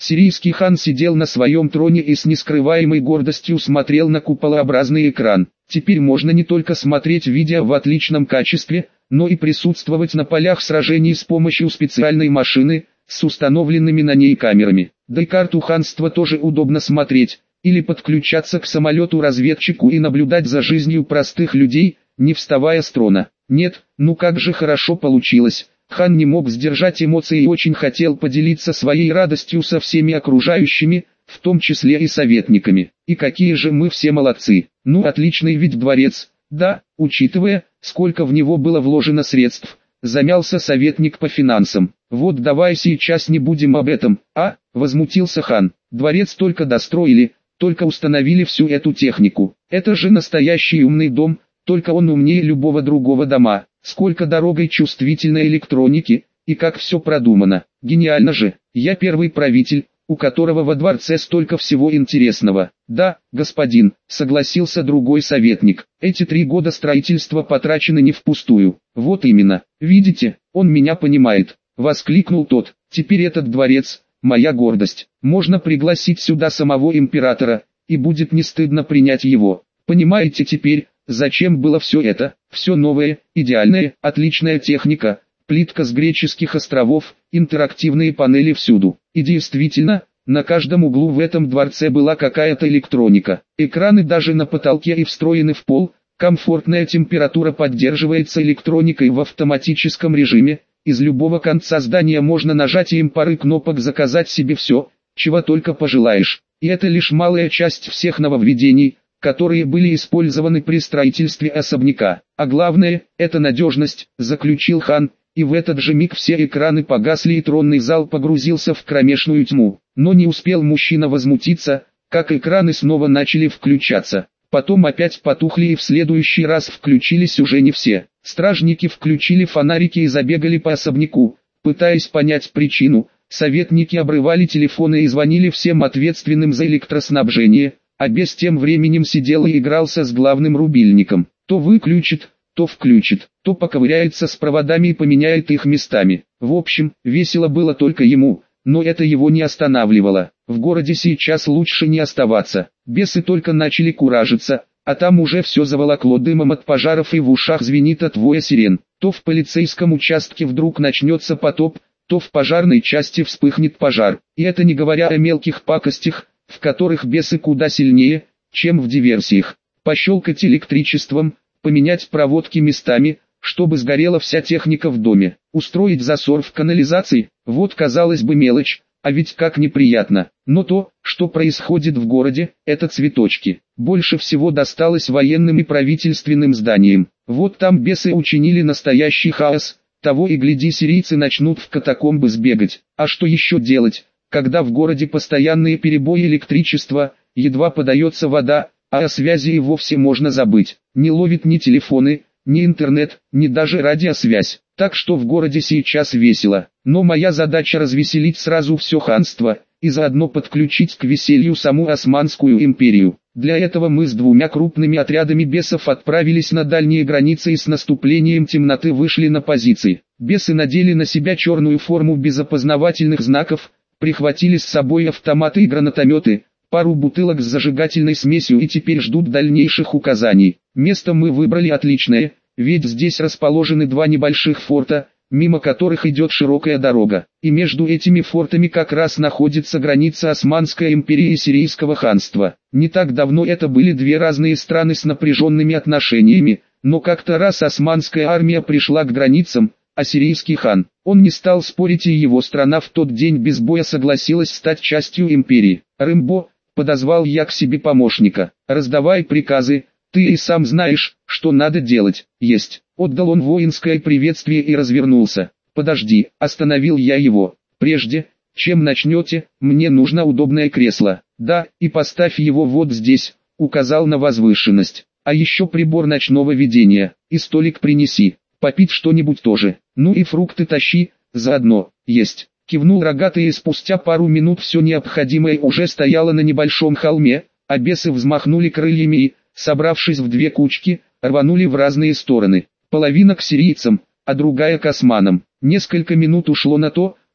Сирийский хан сидел на своем троне и с нескрываемой гордостью смотрел на куполообразный экран. Теперь можно не только смотреть видео в отличном качестве, но и присутствовать на полях сражений с помощью специальной машины, с установленными на ней камерами. Да и карту ханства тоже удобно смотреть, или подключаться к самолету-разведчику и наблюдать за жизнью простых людей, не вставая с трона. Нет, ну как же хорошо получилось. Хан не мог сдержать эмоции и очень хотел поделиться своей радостью со всеми окружающими, в том числе и советниками. И какие же мы все молодцы. Ну отличный ведь дворец. Да, учитывая, сколько в него было вложено средств, замялся советник по финансам. Вот давай сейчас не будем об этом, возмутился хан. Дворец только достроили, только установили всю эту технику. Это же настоящий умный дом, только он умнее любого другого дома. Сколько дорогой чувствительной электроники, и как все продумано. Гениально же, я первый правитель, у которого во дворце столько всего интересного. Да, господин, согласился другой советник, эти 3 года строительства потрачены не впустую. Вот именно, видите, он меня понимает, воскликнул тот. Теперь этот дворец, моя гордость. Можно пригласить сюда самого императора, и будет не стыдно принять его. Понимаете теперь, зачем было все это? Все новое, идеальное, отличная техника, плитка с греческих островов, интерактивные панели всюду. И действительно, на каждом углу в этом дворце была какая-то электроника. Экраны даже на потолке и встроены в пол, комфортная температура поддерживается электроникой в автоматическом режиме. Из любого конца здания можно нажатием пары кнопок заказать себе все, чего только пожелаешь. И это лишь малая часть всех нововведений, которые были использованы при строительстве особняка. А главное, это надежность, заключил хан, и в этот же миг все экраны погасли и тронный зал погрузился в кромешную тьму. Но не успел мужчина возмутиться, как экраны снова начали включаться. Потом опять потухли и в следующий раз включились уже не все. Стражники включили фонарики и забегали по особняку, пытаясь понять причину. Советники обрывали телефоны и звонили всем ответственным за электроснабжение, а бес тем временем сидел и игрался с главным рубильником. То выключит, то включит, то поковыряется с проводами и поменяет их местами. В общем, весело было только ему, но это его не останавливало. В городе сейчас лучше не оставаться. Бесы только начали куражиться, а там уже все заволокло дымом от пожаров и в ушах звенит от воя сирен. То в полицейском участке вдруг начнется потоп, то в пожарной части вспыхнет пожар. И это не говоря о мелких пакостях, в которых бесы куда сильнее, чем в диверсиях. Пощелкать электричеством, поменять проводки местами, чтобы сгорела вся техника в доме, устроить засор в канализации, вот казалось бы мелочь, а ведь как неприятно. Но то, что происходит в городе, это цветочки. Больше всего досталось военным и правительственным зданиям. Вот там бесы учинили настоящий хаос, того и гляди сирийцы начнут в катакомбы сбегать. А что еще делать, когда в городе постоянные перебои электричества, едва подается вода, а о связи и вовсе можно забыть. Не ловит ни телефоны, ни интернет, ни даже радиосвязь. Так что в городе сейчас весело. Но моя задача развеселить сразу все ханство, и заодно подключить к веселью саму Османскую империю. Для этого мы с 2 крупными отрядами бесов отправились на дальние границы и с наступлением темноты вышли на позиции. Бесы надели на себя черную форму без опознавательных знаков, прихватили с собой автоматы и гранатометы, пару бутылок с зажигательной смесью и теперь ждут дальнейших указаний. Место мы выбрали отличное, ведь здесь расположены 2 небольших форта, мимо которых идет широкая дорога. И между этими фортами как раз находится граница Османской империи и Сирийского ханства. Не так давно это были 2 разные страны с напряженными отношениями, но как-то раз османская армия пришла к границам, а сирийский хан, он не стал спорить, и его страна в тот день без боя согласилась стать частью империи. «Рымбо», подозвал я к себе помощника, «раздавай приказы, ты и сам знаешь, что надо делать». «Есть». Отдал он воинское приветствие и развернулся. «Подожди», остановил я его. «Прежде, чем начнете, мне нужно удобное кресло». «Да, и поставь его вот здесь», указал на возвышенность. «А еще прибор ночного видения, и столик принеси, попить что-нибудь тоже, ну и фрукты тащи, заодно». «Есть». Кивнул рогатый, и спустя пару минут все необходимое уже стояло на небольшом холме, а бесы взмахнули крыльями и, собравшись в 2 кучки, рванули в разные стороны. Половина к сирийцам, а другая к османам. Несколько минут ушло на то,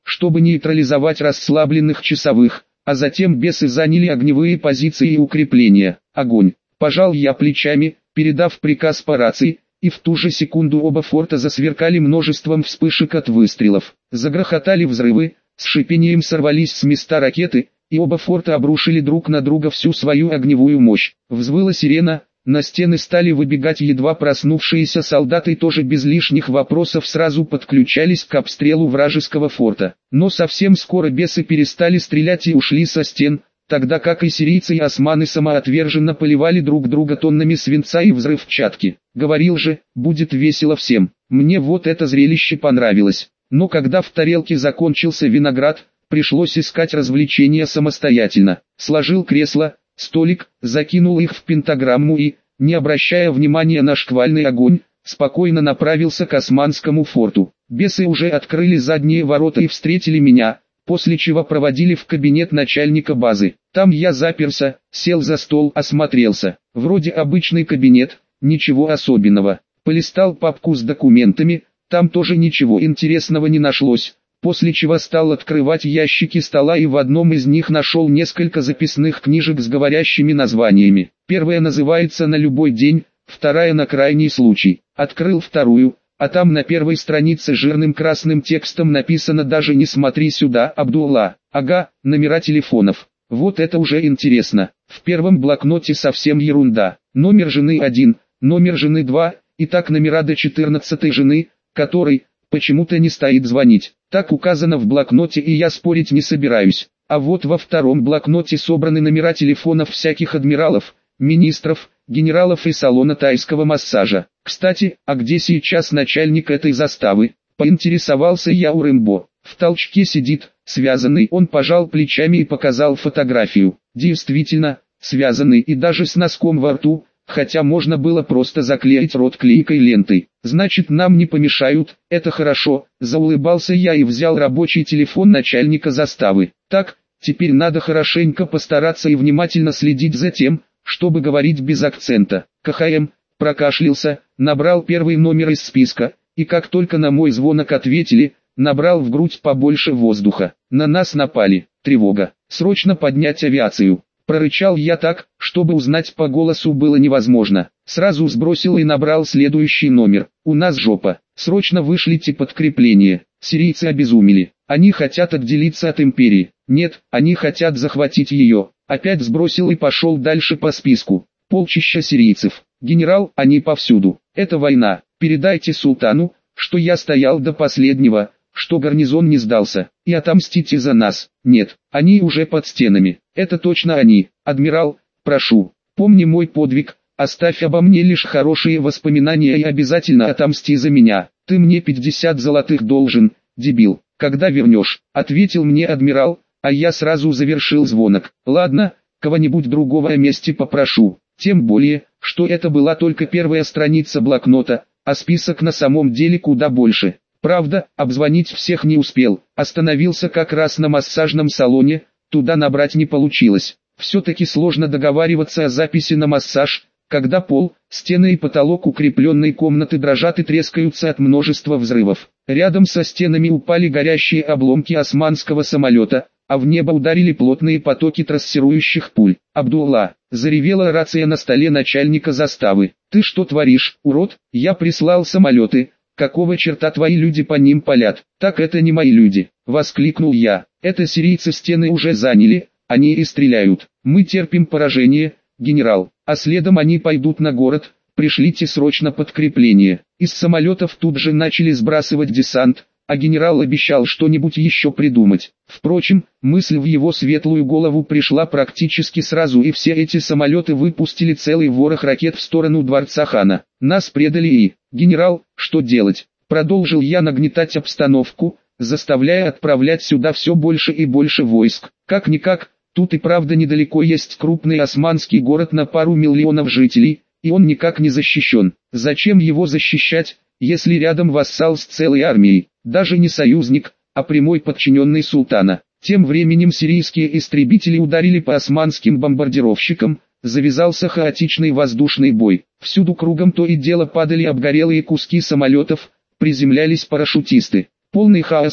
чтобы нейтрализовать расслабленных часовых, а затем бесы заняли огневые позиции и укрепления. Огонь! Пожал я плечами, передав приказ по рации, и в ту же секунду оба форта засверкали множеством вспышек от выстрелов. Загрохотали взрывы, с шипением сорвались с места ракеты, и оба форта обрушили друг на друга всю свою огневую мощь. Взвыла сирена, на стены стали выбегать едва проснувшиеся солдаты и тоже без лишних вопросов сразу подключались к обстрелу вражеского форта. Но совсем скоро бесы перестали стрелять и ушли со стен, тогда как и сирийцы и османы самоотверженно поливали друг друга тоннами свинца и взрывчатки. Говорил же, будет весело всем. Мне вот это зрелище понравилось. Но когда в тарелке закончился виноград, пришлось искать развлечения самостоятельно. Сложил кресло, столик, закинул их в пентаграмму и, не обращая внимания на шквальный огонь, спокойно направился к османскому форту. Бесы уже открыли задние ворота и встретили меня, после чего проводили в кабинет начальника базы. Там я заперся, сел за стол, осмотрелся. Вроде обычный кабинет, ничего особенного. Полистал папку с документами, там тоже ничего интересного не нашлось. После чего стал открывать ящики стола и в одном из них нашел несколько записных книжек с говорящими названиями. Первая называется «На любой день», вторая «На крайний случай». Открыл вторую, а там на первой странице жирным красным текстом написано «Даже не смотри сюда, Абдулла». Ага, номера телефонов. Вот это уже интересно. В первом блокноте совсем ерунда. Номер жены 1, номер жены 2, и так номера до 14 жены, которой почему-то не стоит звонить. Так указано в блокноте, и я спорить не собираюсь. А вот во втором блокноте собраны номера телефонов всяких адмиралов, министров, генералов и салона тайского массажа. Кстати, а где сейчас начальник этой заставы? Поинтересовался я у Рэмбо. В толчке сидит, связанный. Он пожал плечами и показал фотографию. Действительно, связанный и даже с носком во рту, хотя можно было просто заклеить рот клейкой лентой. Значит, нам не помешают, это хорошо. Заулыбался я и взял рабочий телефон начальника заставы. Так, теперь надо хорошенько постараться и внимательно следить за тем, чтобы говорить без акцента. КХМ, прокашлялся, набрал первый номер из списка, и как только на мой звонок ответили, набрал в грудь побольше воздуха. На нас напали, тревога, срочно поднять авиацию. Прорычал я так, чтобы узнать по голосу было невозможно. Сразу сбросил и набрал следующий номер. У нас жопа. Срочно вышлите подкрепление. Сирийцы обезумели. Они хотят отделиться от империи. Нет, они хотят захватить ее. Опять сбросил и пошел дальше по списку. Полчища сирийцев. Генерал, они повсюду. Это война. Передайте султану, что я стоял до последнего, что гарнизон не сдался, и отомстите за нас. Нет, они уже под стенами. Это точно они. Адмирал, прошу, помни мой подвиг, оставь обо мне лишь хорошие воспоминания и обязательно отомсти за меня. Ты мне 50 золотых должен, дебил. Когда вернешь? Ответил мне адмирал, а я сразу завершил звонок. Ладно, кого-нибудь другого о месте попрошу. Тем более, что это была только первая страница блокнота, а список на самом деле куда больше. Правда, обзвонить всех не успел, остановился как раз на массажном салоне, туда набрать не получилось. Все-таки сложно договариваться о записи на массаж, когда пол, стены и потолок укрепленной комнаты дрожат и трескаются от множества взрывов. Рядом со стенами упали горящие обломки османского самолета, а в небо ударили плотные потоки трассирующих пуль. «Абдулла!» — заревела рация на столе начальника заставы. «Ты что творишь, урод? Я прислал самолеты. Какого черта твои люди по ним палят?» «Так это не мои люди!» — воскликнул я. «Это сирийцы, стены уже заняли, они и стреляют. Мы терпим поражение, генерал, а следом они пойдут на город, пришлите срочно подкрепление». Из самолетов тут же начали сбрасывать десант, а генерал обещал что-нибудь еще придумать. Впрочем, мысль в его светлую голову пришла практически сразу, и все эти самолеты выпустили целый ворох ракет в сторону дворца хана. Нас предали и... «Генерал, что делать?» Продолжил я нагнетать обстановку, заставляя отправлять сюда все больше и больше войск. Как-никак, тут и правда недалеко есть крупный османский город на пару миллионов жителей, и он никак не защищен. Зачем его защищать, если рядом вассал с целой армией, даже не союзник, а прямой подчиненный султана? Тем временем сирийские истребители ударили по османским бомбардировщикам, завязался хаотичный воздушный бой. Всюду кругом то и дело падали обгорелые куски самолетов, приземлялись парашютисты. Полный хаос,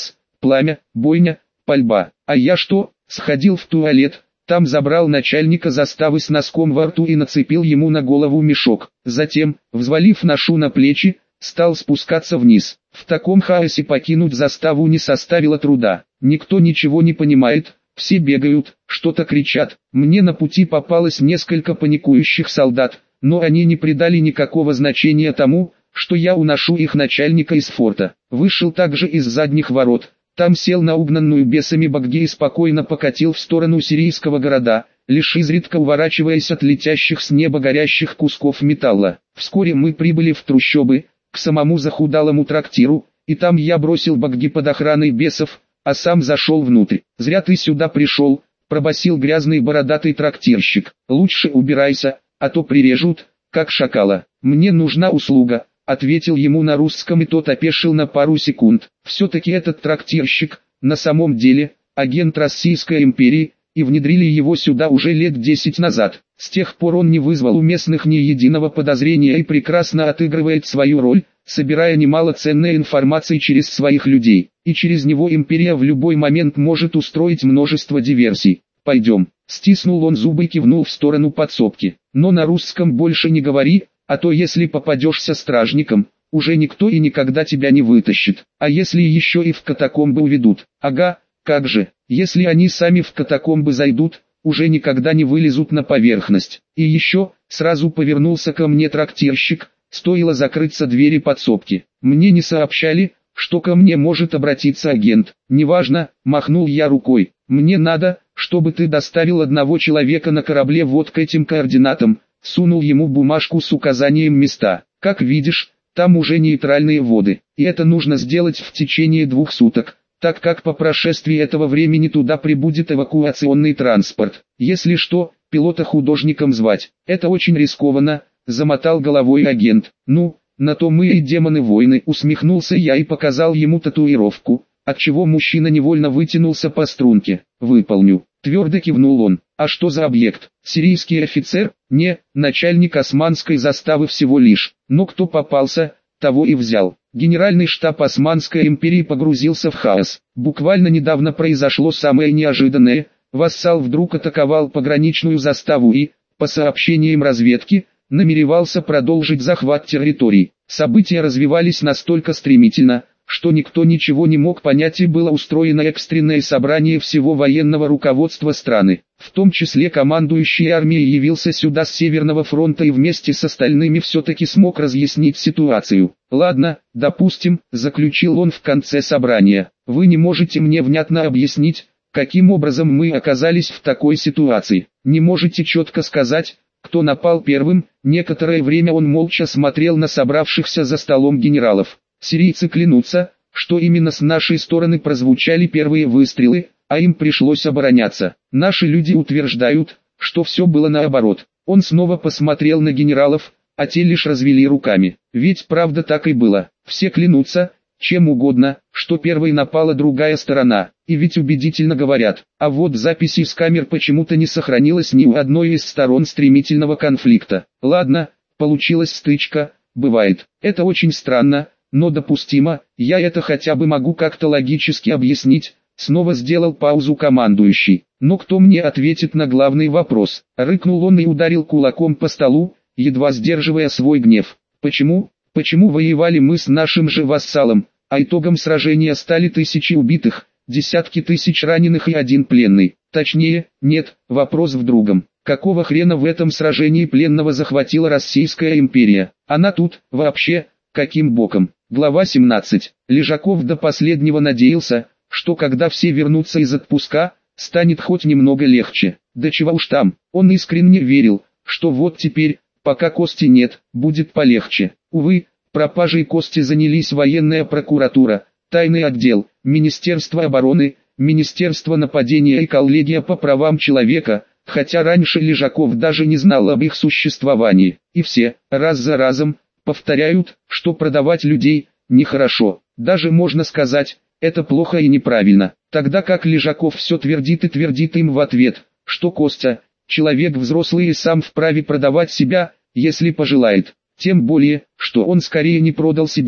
пламя, бойня, пальба. А я что, сходил в туалет, там забрал начальника заставы с носком во рту и нацепил ему на голову мешок. Затем, взвалив ношу на плечи, стал спускаться вниз. В таком хаосе покинуть заставу не составило труда. Никто ничего не понимает, все бегают, что-то кричат. Мне на пути попалось несколько паникующих солдат, но они не придали никакого значения тому, что я уношу их начальника из форта. Вышел также из задних ворот. Там сел на угнанную бесами багги и спокойно покатил в сторону сирийского города, лишь изредка уворачиваясь от летящих с неба горящих кусков металла. Вскоре мы прибыли в трущобы, к самому захудалому трактиру, и там я бросил багги под охраной бесов, а сам зашел внутрь. «Зря ты сюда пришел», — пробасил грязный бородатый трактирщик. «Лучше убирайся, а то прирежут, как шакала. Мне нужна услуга», — ответил ему на русском, и тот опешил на пару секунд. Все-таки этот трактирщик, на самом деле, агент Российской империи, и внедрили его сюда уже лет 10 назад. С тех пор он не вызвал у местных ни единого подозрения и прекрасно отыгрывает свою роль, собирая немало ценной информации через своих людей. И через него империя в любой момент может устроить множество диверсий. «Пойдем», — стиснул он зубы и кивнул в сторону подсобки. «Но на русском больше не говори, а то если попадешься стражником, уже никто и никогда тебя не вытащит. А если еще и в катакомбы уведут? Ага, как же, если они сами в катакомбы зайдут, уже никогда не вылезут на поверхность. И еще», сразу повернулся ко мне трактирщик, стоило закрыться двери подсобки. «Мне не сообщали, что ко мне может обратиться агент». «Неважно», махнул я рукой. «Мне надо, чтобы ты доставил одного человека на корабле вот к этим координатам». Сунул ему бумажку с указанием места. «Как видишь, там уже нейтральные воды, и это нужно сделать в течение 2 суток, так как по прошествии этого времени туда прибудет эвакуационный транспорт. Если что, пилота художником звать. Это очень рискованно», — замотал головой агент. «Ну, на то мы и демоны-воины», — усмехнулся я и показал ему татуировку, отчего мужчина невольно вытянулся по струнке. «Выполню», — твердо кивнул он. «А что за объект? Сирийский офицер?» «Не, начальник османской заставы всего лишь. Но кто попался, того и взял». Генеральный штаб Османской империи погрузился в хаос. Буквально недавно произошло самое неожиданное. Вассал вдруг атаковал пограничную заставу и, по сообщениям разведки, намеревался продолжить захват территорий. События развивались настолько стремительно, что никто ничего не мог понять, и было устроено экстренное собрание всего военного руководства страны. В том числе командующий армией явился сюда с Северного фронта и вместе с остальными все-таки смог разъяснить ситуацию. «Ладно, допустим», — заключил он в конце собрания. «Вы не можете мне внятно объяснить, каким образом мы оказались в такой ситуации. Не можете четко сказать, кто напал первым». Некоторое время он молча смотрел на собравшихся за столом генералов. «Сирийцы клянутся, что именно с нашей стороны прозвучали первые выстрелы, а им пришлось обороняться. Наши люди утверждают, что все было наоборот». Он снова посмотрел на генералов, а те лишь развели руками. «Ведь правда так и было. Все клянутся, чем угодно, что первой напала другая сторона, и ведь убедительно говорят. А вот записи с камер почему-то не сохранилось ни у одной из сторон стремительного конфликта. Ладно, получилась стычка, бывает. Это очень странно, но допустимо, я это хотя бы могу как-то логически объяснить». Снова сделал паузу командующий. «Но кто мне ответит на главный вопрос?» Рыкнул он и ударил кулаком по столу, едва сдерживая свой гнев. «Почему воевали мы с нашим же вассалом, а итогом сражения стали тысячи убитых, десятки тысяч раненых и 1 пленный? Точнее, нет, вопрос в другом. Какого хрена в этом сражении пленного захватила Российская империя? Она тут, вообще, каким боком?» Глава 17. Лежаков до последнего надеялся, что когда все вернутся из отпуска, станет хоть немного легче. Да чего уж там, он искренне верил, что вот теперь, пока Кости нет, будет полегче. Увы, пропажей Кости занялись военная прокуратура, тайный отдел, Министерство обороны, Министерство нападения и коллегия по правам человека, хотя раньше Лежаков даже не знал об их существовании. И все, раз за разом, повторяют, что продавать людей нехорошо, даже можно сказать, это плохо и неправильно. Тогда как Лежаков все твердит и твердит им в ответ, что Костя, человек взрослый и сам вправе продавать себя, если пожелает. Тем более, что он скорее не продал себя,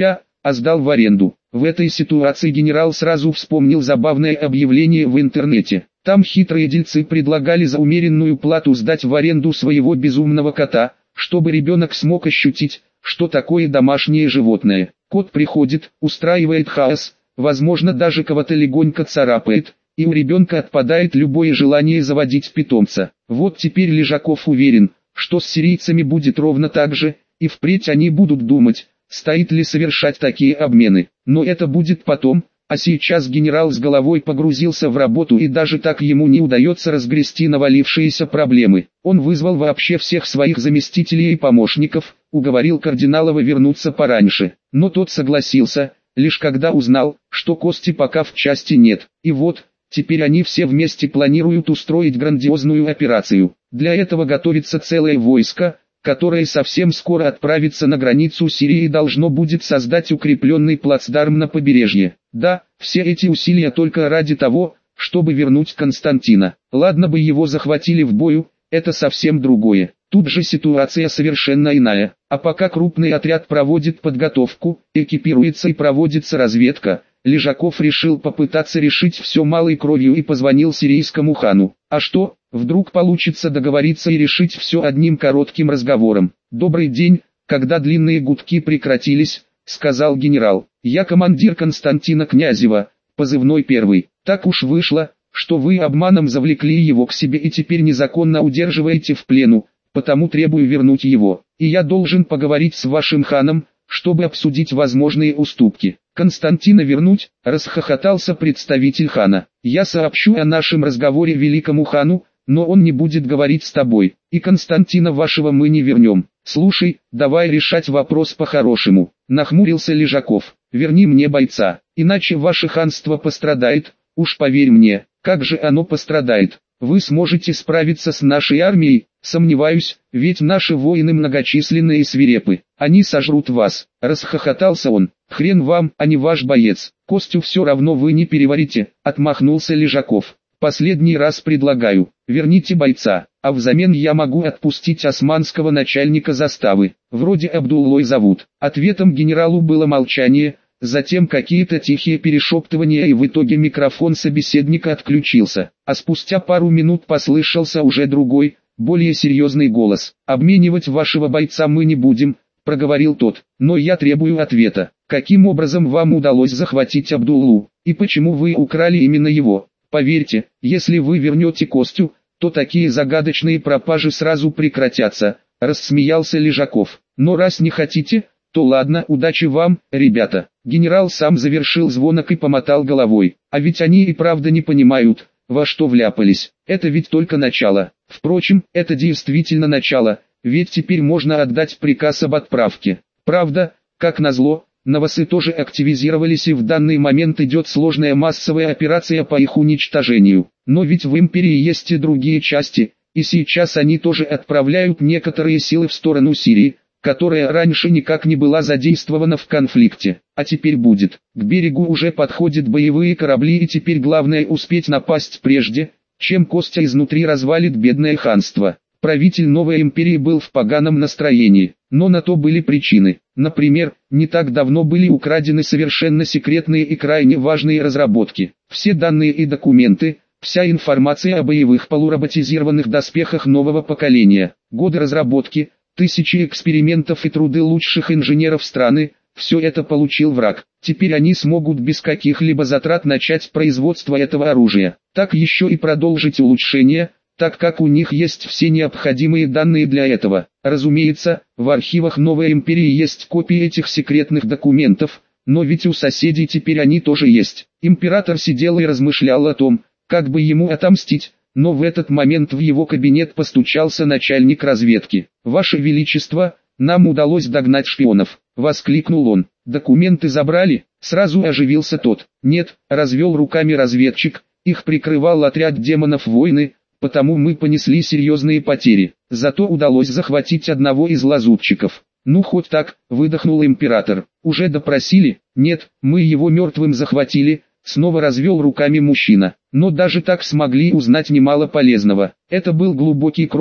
а сдал в аренду. В этой ситуации генерал сразу вспомнил забавное объявление в интернете. Там хитрые дельцы предлагали за умеренную плату сдать в аренду своего безумного кота, чтобы ребенок смог ощутить, что такое домашнее животное. Кот приходит, устраивает хаос, возможно даже кого-то легонько царапает, и у ребенка отпадает любое желание заводить питомца. Вот теперь Лежаков уверен, что с сирийцами будет ровно так же, и впредь они будут думать, стоит ли совершать такие обмены. Но это будет потом, а сейчас генерал с головой погрузился в работу, и даже так ему не удается разгрести навалившиеся проблемы. Он вызвал вообще всех своих заместителей и помощников, уговорил Кардиналова вернуться пораньше. Но тот согласился, лишь когда узнал, что Кости пока в части нет. И вот, теперь они все вместе планируют устроить грандиозную операцию. Для этого готовится целое войско, которое совсем скоро отправится на границу Сирии и должно будет создать укрепленный плацдарм на побережье. Да, все эти усилия только ради того, чтобы вернуть Константина. Ладно бы его захватили в бою, это совсем другое. Тут же ситуация совершенно иная. А пока крупный отряд проводит подготовку, экипируется и проводится разведка, Лежаков решил попытаться решить все малой кровью и позвонил сирийскому хану. А что, вдруг получится договориться и решить все одним коротким разговором. «Добрый день», когда длинные гудки прекратились, сказал генерал. «Я командир Константина Князева, позывной первый. Так уж вышло, что вы обманом завлекли его к себе и теперь незаконно удерживаете в плену, потому требую вернуть его. И я должен поговорить с вашим ханом, чтобы обсудить возможные уступки». «Константина вернуть?» – расхохотался представитель хана. «Я сообщу о нашем разговоре великому хану, но он не будет говорить с тобой, и Константина вашего мы не вернем. Слушай, давай решать вопрос по-хорошему», – нахмурился Лежаков. «Верни мне бойца, иначе ваше ханство пострадает, уж поверь мне». «Как же оно пострадает? Вы сможете справиться с нашей армией?» «Сомневаюсь, ведь наши воины многочисленные и свирепы. Они сожрут вас», – расхохотался он. «Хрен вам, а не ваш боец. Костю все равно вы не переварите», – отмахнулся Лежаков. «Последний раз предлагаю, верните бойца, а взамен я могу отпустить османского начальника заставы. Вроде Абдуллой зовут». Ответом генералу было молчание, затем какие-то тихие перешептывания, и в итоге микрофон собеседника отключился. А спустя пару минут послышался уже другой, более серьезный голос. «Обменивать вашего бойца мы не будем», – проговорил тот, – «но я требую ответа. Каким образом вам удалось захватить Абдуллу, и почему вы украли именно его? Поверьте, если вы вернете Костю, то такие загадочные пропажи сразу прекратятся», – рассмеялся Лежаков. «Но раз не хотите, то ладно, удачи вам, ребята». Генерал сам завершил звонок и помотал головой. А ведь они и правда не понимают, во что вляпались. Это ведь только начало. Впрочем, это действительно начало, ведь теперь можно отдать приказ об отправке. Правда, как назло, новосы тоже активизировались, и в данный момент идет сложная массовая операция по их уничтожению. Но ведь в империи есть и другие части, и сейчас они тоже отправляют некоторые силы в сторону Сирии, которая раньше никак не была задействована в конфликте, а теперь будет. К берегу уже подходят боевые корабли, и теперь главное успеть напасть прежде, чем Костя изнутри развалит бедное ханство. Правитель новой империи был в поганом настроении, но на то были причины. Например, не так давно были украдены совершенно секретные и крайне важные разработки. Все данные и документы, вся информация о боевых полуроботизированных доспехах нового поколения, годы разработки, тысячи экспериментов и труды лучших инженеров страны, все это получил враг. Теперь они смогут без каких-либо затрат начать производство этого оружия. Так еще и продолжить улучшение, так как у них есть все необходимые данные для этого. Разумеется, в архивах новой империи есть копии этих секретных документов, но ведь у соседей теперь они тоже есть. Император сидел и размышлял о том, как бы ему отомстить. Но в этот момент в его кабинет постучался начальник разведки. «Ваше Величество, нам удалось догнать шпионов», — воскликнул он. «Документы забрали?» — сразу оживился тот. «Нет», — развел руками разведчик, «их прикрывал отряд демонов-войны, потому мы понесли серьезные потери. Зато удалось захватить одного из лазутчиков». «Ну хоть так», — выдохнул император. «Уже допросили?» «Нет, мы его мертвым захватили», — снова развел руками мужчина. «Но даже так смогли узнать немало полезного. Это был глубокий крот,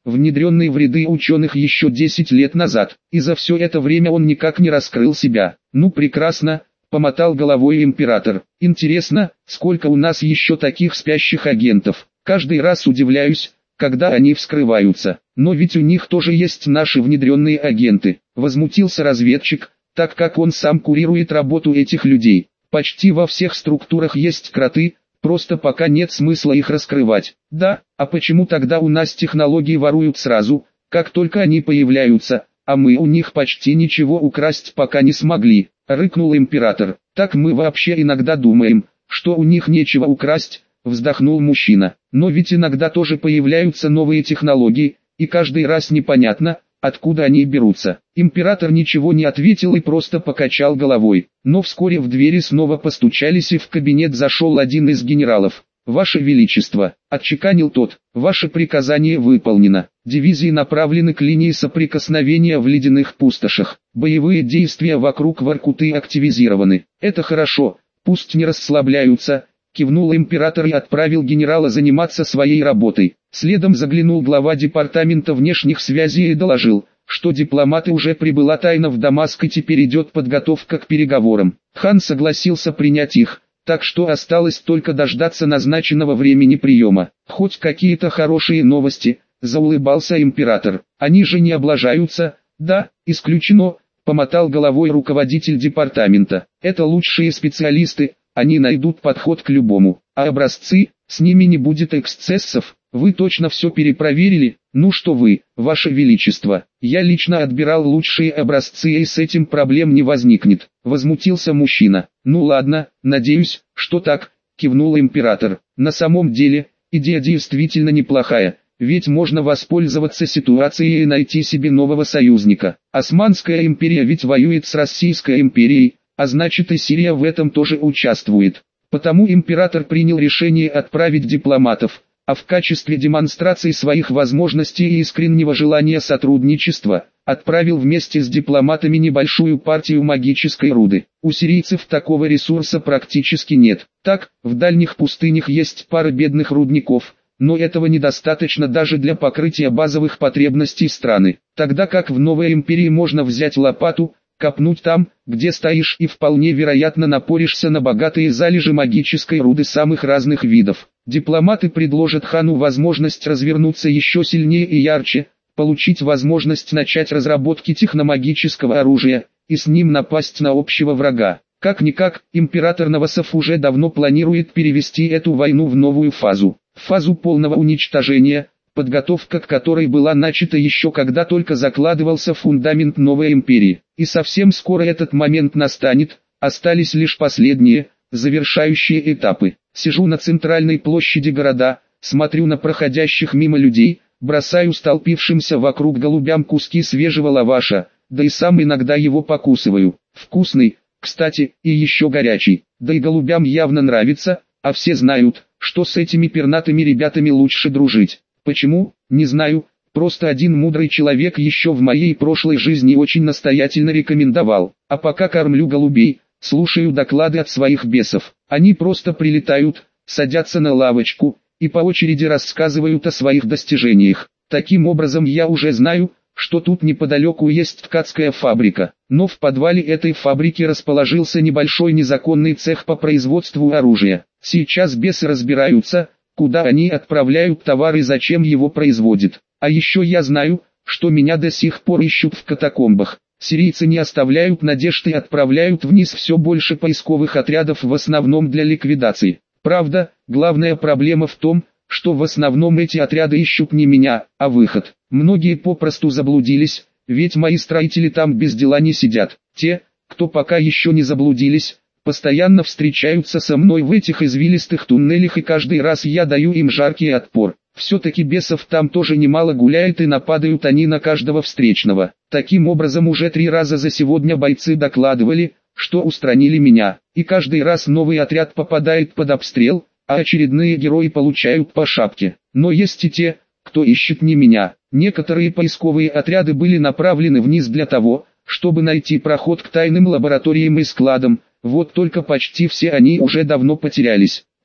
внедренный в ряды ученых еще 10 лет назад, и за все это время он никак не раскрыл себя. Ну прекрасно, помотал головой император. Интересно, сколько у нас еще таких спящих агентов? Каждый раз удивляюсь, когда они вскрываются. Но ведь у них тоже есть наши внедренные агенты. Возмутился разведчик, так как он сам курирует работу этих людей. Почти во всех структурах есть кроты, просто пока нет смысла их раскрывать. Да, а почему тогда у нас технологии воруют сразу, как только они появляются, а мы у них почти ничего украсть пока не смогли? Рыкнул император. Так мы вообще иногда думаем, что у них нечего украсть, вздохнул мужчина. Но ведь иногда тоже появляются новые технологии, и каждый раз непонятно, откуда они берутся. Император ничего не ответил и просто покачал головой. Но вскоре в двери снова постучались и в кабинет зашел один из генералов. «Ваше Величество», — отчеканил тот, — «ваше приказание выполнено. Дивизии направлены к линии соприкосновения в ледяных пустошах. Боевые действия вокруг Воркуты активизированы. Это хорошо, пусть не расслабляются», — кивнул император и отправил генерала заниматься своей работой. Следом заглянул глава департамента внешних связей и доложил, что дипломаты уже прибыла тайно в Дамаск и теперь идет подготовка к переговорам. Хан согласился принять их, так что осталось только дождаться назначенного времени приема. Хоть какие-то хорошие новости, заулыбался император. Они же не облажаются? Да, исключено, помотал головой руководитель департамента. Это лучшие специалисты, они найдут подход к любому. А образцы, с ними не будет эксцессов. Вы точно все перепроверили? Ну что вы, Ваше Величество, я лично отбирал лучшие образцы и с этим проблем не возникнет, возмутился мужчина. Ну ладно, надеюсь, что так, кивнул император. На самом деле, идея действительно неплохая, ведь можно воспользоваться ситуацией и найти себе нового союзника. Османская империя ведь воюет с Российской империей, а значит и Сирия в этом тоже участвует. Потому император принял решение отправить дипломатов, а в качестве демонстрации своих возможностей и искреннего желания сотрудничества, отправил вместе с дипломатами небольшую партию магической руды. У сирийцев такого ресурса практически нет. Так, в дальних пустынях есть пара бедных рудников, но этого недостаточно даже для покрытия базовых потребностей страны. Тогда как в новой империи можно взять лопату, копнуть там, где стоишь, и вполне вероятно напоришься на богатые залежи магической руды самых разных видов. Дипломаты предложат хану возможность развернуться еще сильнее и ярче, получить возможность начать разработки техномагического оружия, и с ним напасть на общего врага. Как-никак, император Новосов уже давно планирует перевести эту войну в новую фазу. Фазу полного уничтожения, подготовка к которой была начата еще когда только закладывался фундамент новой империи. И совсем скоро этот момент настанет, остались лишь последние, завершающие этапы. Сижу на центральной площади города, смотрю на проходящих мимо людей, бросаю столпившимся вокруг голубям куски свежего лаваша, да и сам иногда его покусываю. Вкусный, кстати, и еще горячий, да и голубям явно нравится, а все знают, что с этими пернатыми ребятами лучше дружить. Почему? Не знаю, просто один мудрый человек еще в моей прошлой жизни очень настоятельно рекомендовал. А пока кормлю голубей, слушаю доклады от своих бесов. Они просто прилетают, садятся на лавочку и по очереди рассказывают о своих достижениях. Таким образом я уже знаю, что тут неподалеку есть ткацкая фабрика, но в подвале этой фабрики расположился небольшой незаконный цех по производству оружия. Сейчас бесы разбираются, куда они отправляют товар и зачем его производят. А еще я знаю, что меня до сих пор ищут в катакомбах. Сирийцы не оставляют надежд и отправляют вниз все больше поисковых отрядов, в основном для ликвидации. Правда, главная проблема в том, что в основном эти отряды ищут не меня, а выход. Многие попросту заблудились, ведь мои строители там без дела не сидят. Те, кто пока еще не заблудились, постоянно встречаются со мной в этих извилистых туннелях, и каждый раз я даю им жаркий отпор. Все-таки бесов там тоже немало гуляет, и нападают они на каждого встречного. Таким образом уже 3 раза за сегодня бойцы докладывали, что устранили меня, и каждый раз новый отряд попадает под обстрел, а очередные герои получают по шапке. Но есть и те, кто ищет не меня. Некоторые поисковые отряды были направлены вниз для того, чтобы найти проход к тайным лабораториям и складам, вот только почти все они уже давно потерялись.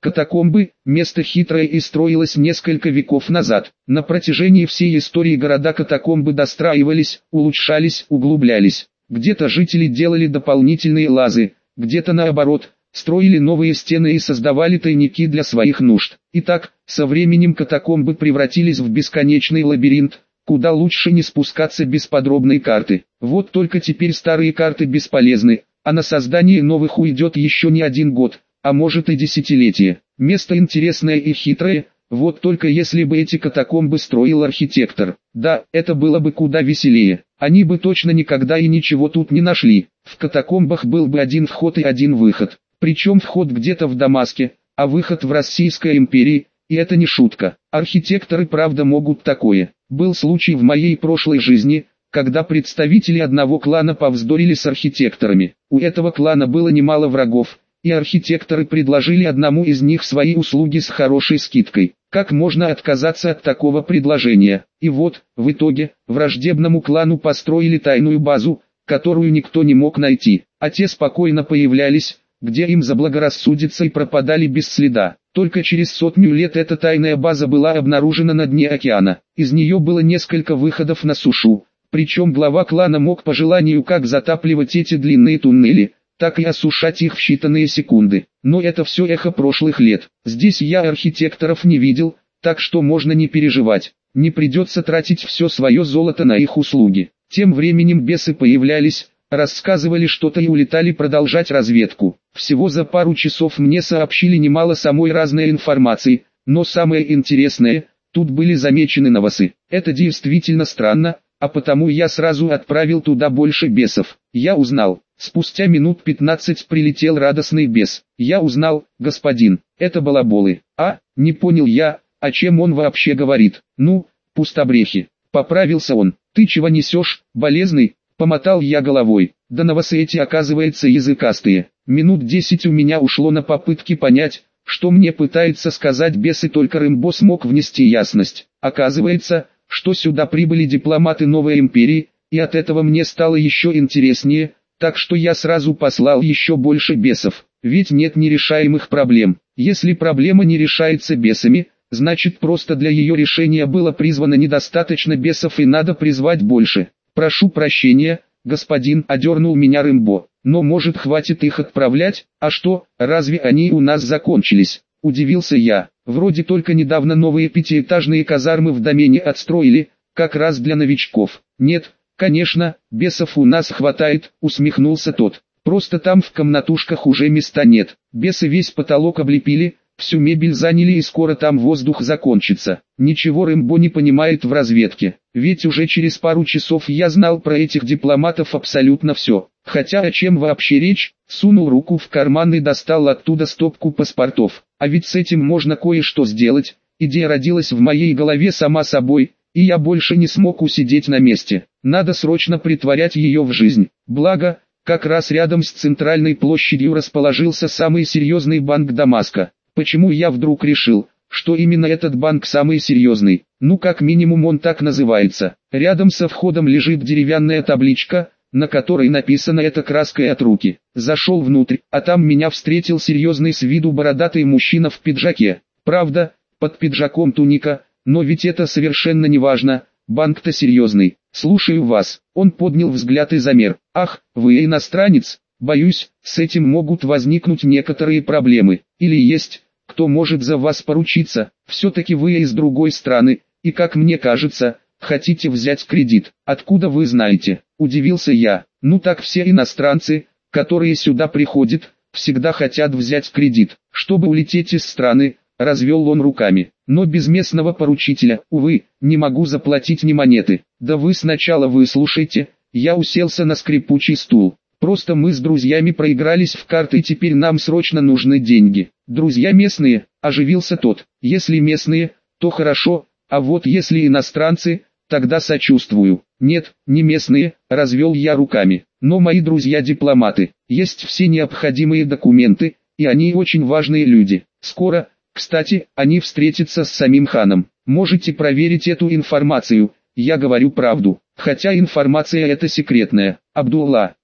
Катакомбы – место хитрое и строилось несколько веков назад. На протяжении всей истории города катакомбы достраивались, улучшались, углублялись. Где-то жители делали дополнительные лазы, где-то наоборот, строили новые стены и создавали тайники для своих нужд. Итак, со временем катакомбы превратились в бесконечный лабиринт, куда лучше не спускаться без подробной карты. Вот только теперь старые карты бесполезны, а на создание новых уйдет еще не 1 год, а может и десятилетие. Место интересное и хитрое, вот только если бы эти катакомбы строил архитектор, да, это было бы куда веселее. Они бы точно никогда и ничего тут не нашли. В катакомбах был бы 1 вход и 1 выход. Причем вход где-то в Дамаске, а выход в Российской империи, и это не шутка. Архитекторы правда могут такое. Был случай в моей прошлой жизни, когда представители одного клана повздорили с архитекторами. У этого клана было немало врагов, и архитекторы предложили одному из них свои услуги с хорошей скидкой. Как можно отказаться от такого предложения? И вот, в итоге, враждебному клану построили тайную базу, которую никто не мог найти, а те спокойно появлялись, где им заблагорассудится, и пропадали без следа. Только через 100 лет эта тайная база была обнаружена на дне океана. Из нее было несколько выходов на сушу, причем глава клана мог по желанию как затапливать эти длинные туннели, так и осушать их в считанные секунды. Но это все эхо прошлых лет. Здесь я архитекторов не видел, так что можно не переживать. Не придется тратить все свое золото на их услуги. Тем временем бесы появлялись, рассказывали что-то и улетали продолжать разведку. Всего за пару часов мне сообщили немало самой разной информации, но самое интересное, тут были замечены новосы. Это действительно странно, а потому я сразу отправил туда больше бесов. Я узнал. Спустя минут 15 прилетел радостный бес. Я узнал, господин, это балаболы. А, не понял я, о чем он вообще говорит. Ну, пустобрехи. Поправился он. Ты чего несешь, болезный? Помотал я головой. Да новосы эти, оказывается, языкастые. Минут 10 у меня ушло на попытки понять, что мне пытается сказать бес, и только Рэмбо смог внести ясность. Оказывается, что сюда прибыли дипломаты новой империи, и от этого мне стало еще интереснее, так что я сразу послал еще больше бесов. Ведь нет нерешаемых проблем. Если проблема не решается бесами, значит просто для ее решения было призвано недостаточно бесов и надо призвать больше. Прошу прощения, господин, одернул меня Рэмбо, но может хватит их отправлять? А что, разве они у нас закончились? Удивился я. Вроде только недавно новые 5-этажные казармы в домене отстроили, как раз для новичков. Нет, конечно, бесов у нас хватает, усмехнулся тот. Просто там в комнатушках уже места нет. Бесы весь потолок облепили, всю мебель заняли, и скоро там воздух закончится. Ничего Рэмбо не понимает в разведке. Ведь уже через пару часов я знал про этих дипломатов абсолютно все. Хотя о чем вообще речь? Сунул руку в карман и достал оттуда стопку паспортов. А ведь с этим можно кое-что сделать. Идея родилась в моей голове сама собой, и я больше не смог усидеть на месте. Надо срочно притворять ее в жизнь. Благо, как раз рядом с центральной площадью расположился самый серьезный банк Дамаска. Почему я вдруг решил, что именно этот банк самый серьезный? Ну, как минимум он так называется. Рядом со входом лежит деревянная табличка, на которой написано это краской от руки. Зашел внутрь, а там меня встретил серьезный с виду бородатый мужчина в пиджаке. Правда, под пиджаком туника, но ведь это совершенно не важно, банк-то серьезный. Слушаю вас. Он поднял взгляд и замер. Ах, вы иностранец? Боюсь, с этим могут возникнуть некоторые проблемы. Или есть, кто может за вас поручиться. Все-таки вы из другой страны, и как мне кажется, хотите взять кредит. Откуда вы знаете? Удивился я. Ну так все иностранцы, которые сюда приходят, всегда хотят взять кредит, чтобы улететь из страны. Развел он руками. Но без местного поручителя, увы, не могу заплатить ни монеты. Да вы сначала выслушайте. Я уселся на скрипучий стул. Просто мы с друзьями проигрались в карты, и теперь нам срочно нужны деньги. Друзья местные, оживился тот. Если местные, то хорошо, а вот если иностранцы, тогда сочувствую. Нет, не местные, развел я руками. Но мои друзья дипломаты. Есть все необходимые документы, и они очень важные люди. Скоро, кстати, они встретятся с самим ханом. Можете проверить эту информацию, я говорю правду. Хотя информация эта секретная. Абдулла,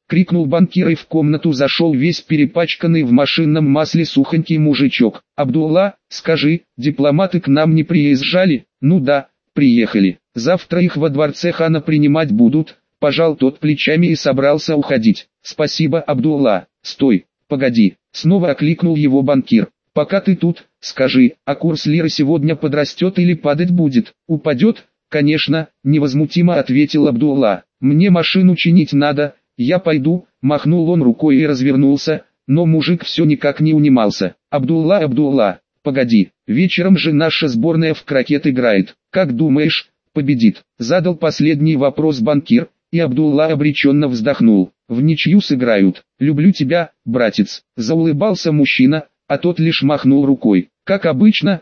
крикнул банкир, и в комнату зашел весь перепачканный в машинном масле сухонький мужичок. «Абдулла, скажи, дипломаты к нам не приезжали?» «Ну да, приехали. Завтра их во дворце хана принимать будут». Пожал тот плечами и собрался уходить. «Спасибо, Абдулла. Стой, погоди», снова окликнул его банкир. «Пока ты тут, скажи, а курс лиры сегодня подрастет или падать будет?» «Упадет, конечно», невозмутимо ответил Абдулла. «Мне машину чинить надо, я пойду», махнул он рукой и развернулся, но мужик все никак не унимался. «Абдулла, погоди, вечером же наша сборная в крокет играет, как думаешь, победит?» Задал последний вопрос банкир, и Абдулла обреченно вздохнул. «В ничью сыграют. Люблю тебя, братец», заулыбался мужчина, а тот лишь махнул рукой. «Как обычно,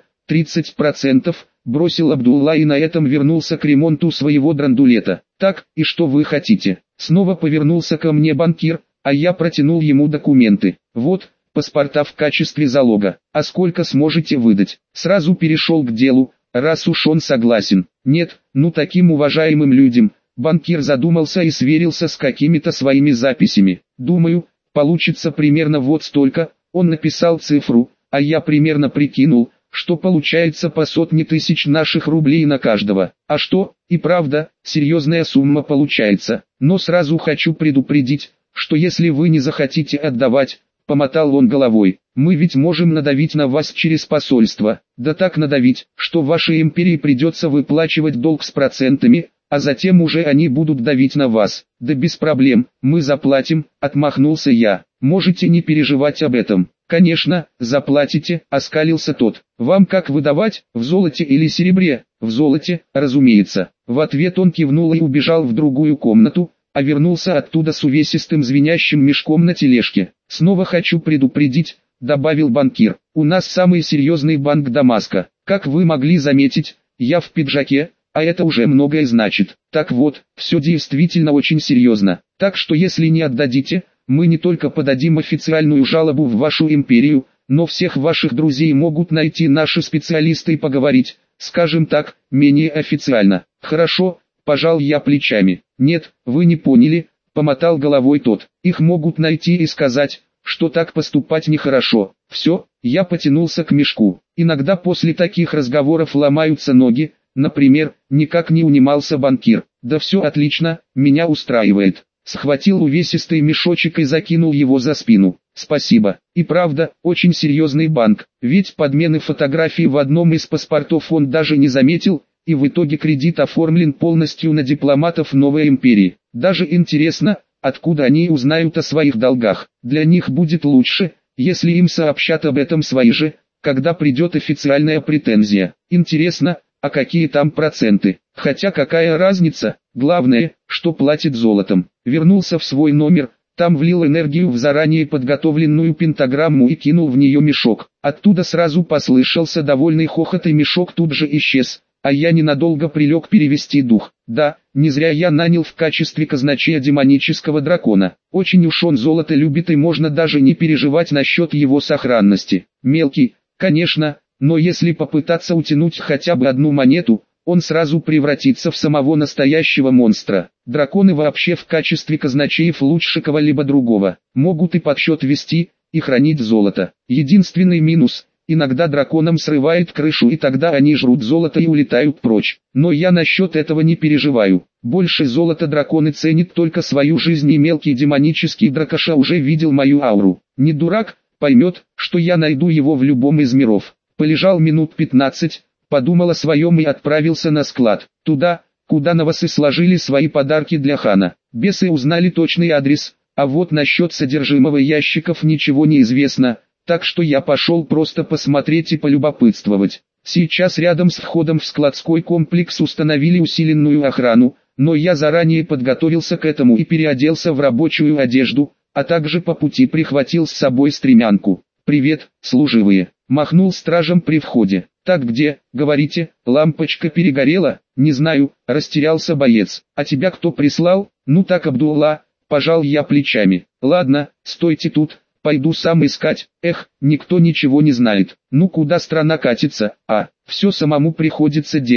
30%, бросил Абдулла и на этом вернулся к ремонту своего драндулета. «Так, и что вы хотите?» Снова повернулся ко мне банкир, а я протянул ему документы. «Вот, паспорта в качестве залога. А сколько сможете выдать?» Сразу перешел к делу, раз уж он согласен. «Нет, ну таким уважаемым людям». Банкир задумался и сверился с какими-то своими записями. «Думаю, получится примерно вот столько». Он написал цифру, а я примерно прикинул, что получается по 100 тысяч наших рублей на каждого. А что, и правда, серьезная сумма получается. Но сразу хочу предупредить, что если вы не захотите отдавать, помотал он головой, мы ведь можем надавить на вас через посольство. Да так надавить, что вашей империи придется выплачивать долг с процентами, а затем уже они будут давить на вас. Да без проблем, мы заплатим, отмахнулся я. Можете не переживать об этом. «Конечно, заплатите», — оскалился тот. «Вам как выдавать, в золоте или серебре?» «В золоте, разумеется». В ответ он кивнул и убежал в другую комнату, а вернулся оттуда с увесистым звенящим мешком на тележке. «Снова хочу предупредить», — добавил банкир. «У нас самый серьезный банк Дамаска. Как вы могли заметить, я в пиджаке, а это уже многое значит. Так вот, все действительно очень серьезно. Так что если не отдадите, мы не только подадим официальную жалобу в вашу империю, но всех ваших друзей могут найти наши специалисты и поговорить, скажем так, менее официально». «Хорошо», — пожал я плечами. «Нет, вы не поняли», — помотал головой тот. «Их могут найти и сказать, что так поступать нехорошо». Все, я потянулся к мешку. Иногда после таких разговоров ломаются ноги, например, никак не унимался банкир. «Да все отлично, меня устраивает». Схватил увесистый мешочек и закинул его за спину. «Спасибо. И правда, очень серьезный банк, ведь подмены фотографий в одном из паспортов он даже не заметил, и в итоге кредит оформлен полностью на дипломатов новой империи. Даже интересно, откуда они узнают о своих долгах. Для них будет лучше, если им сообщат об этом свои же, когда придет официальная претензия. Интересно, а какие там проценты? Хотя какая разница, главное, что платит золотом». Вернулся в свой номер, там влил энергию в заранее подготовленную пентаграмму и кинул в нее мешок. Оттуда сразу послышался довольный хохот, и мешок тут же исчез, а я ненадолго прилег перевести дух. Да, не зря я нанял в качестве казначея демонического дракона. Очень уж он золото любит, и можно даже не переживать насчет его сохранности. Мелкий, конечно, но если попытаться утянуть хотя бы одну монету, он сразу превратится в самого настоящего монстра. Драконы вообще в качестве казначеев лучше кого-либо другого. Могут и подсчет вести, и хранить золото. Единственный минус – иногда драконам срывает крышу, и тогда они жрут золото и улетают прочь. Но я насчет этого не переживаю. Больше золота драконы ценят только свою жизнь, и мелкий демонический дракоша уже видел мою ауру. Не дурак, поймет, что я найду его в любом из миров. Полежал минут 15. Подумал о своем и отправился на склад, туда, куда новосы сложили свои подарки для хана. Бесы узнали точный адрес, а вот насчет содержимого ящиков ничего не известно, так что я пошел просто посмотреть и полюбопытствовать. Сейчас рядом с входом в складской комплекс установили усиленную охрану, но я заранее подготовился к этому и переоделся в рабочую одежду, а также по пути прихватил с собой стремянку. «Привет, служивые», махнул стражем при входе. «Так где, говорите, лампочка перегорела?» «Не знаю», растерялся боец. «А тебя кто прислал?» «Ну так, Абдулла», пожал я плечами. «Ладно, стойте тут, пойду сам искать». Эх, никто ничего не знает. Ну куда страна катится, все самому приходится делать.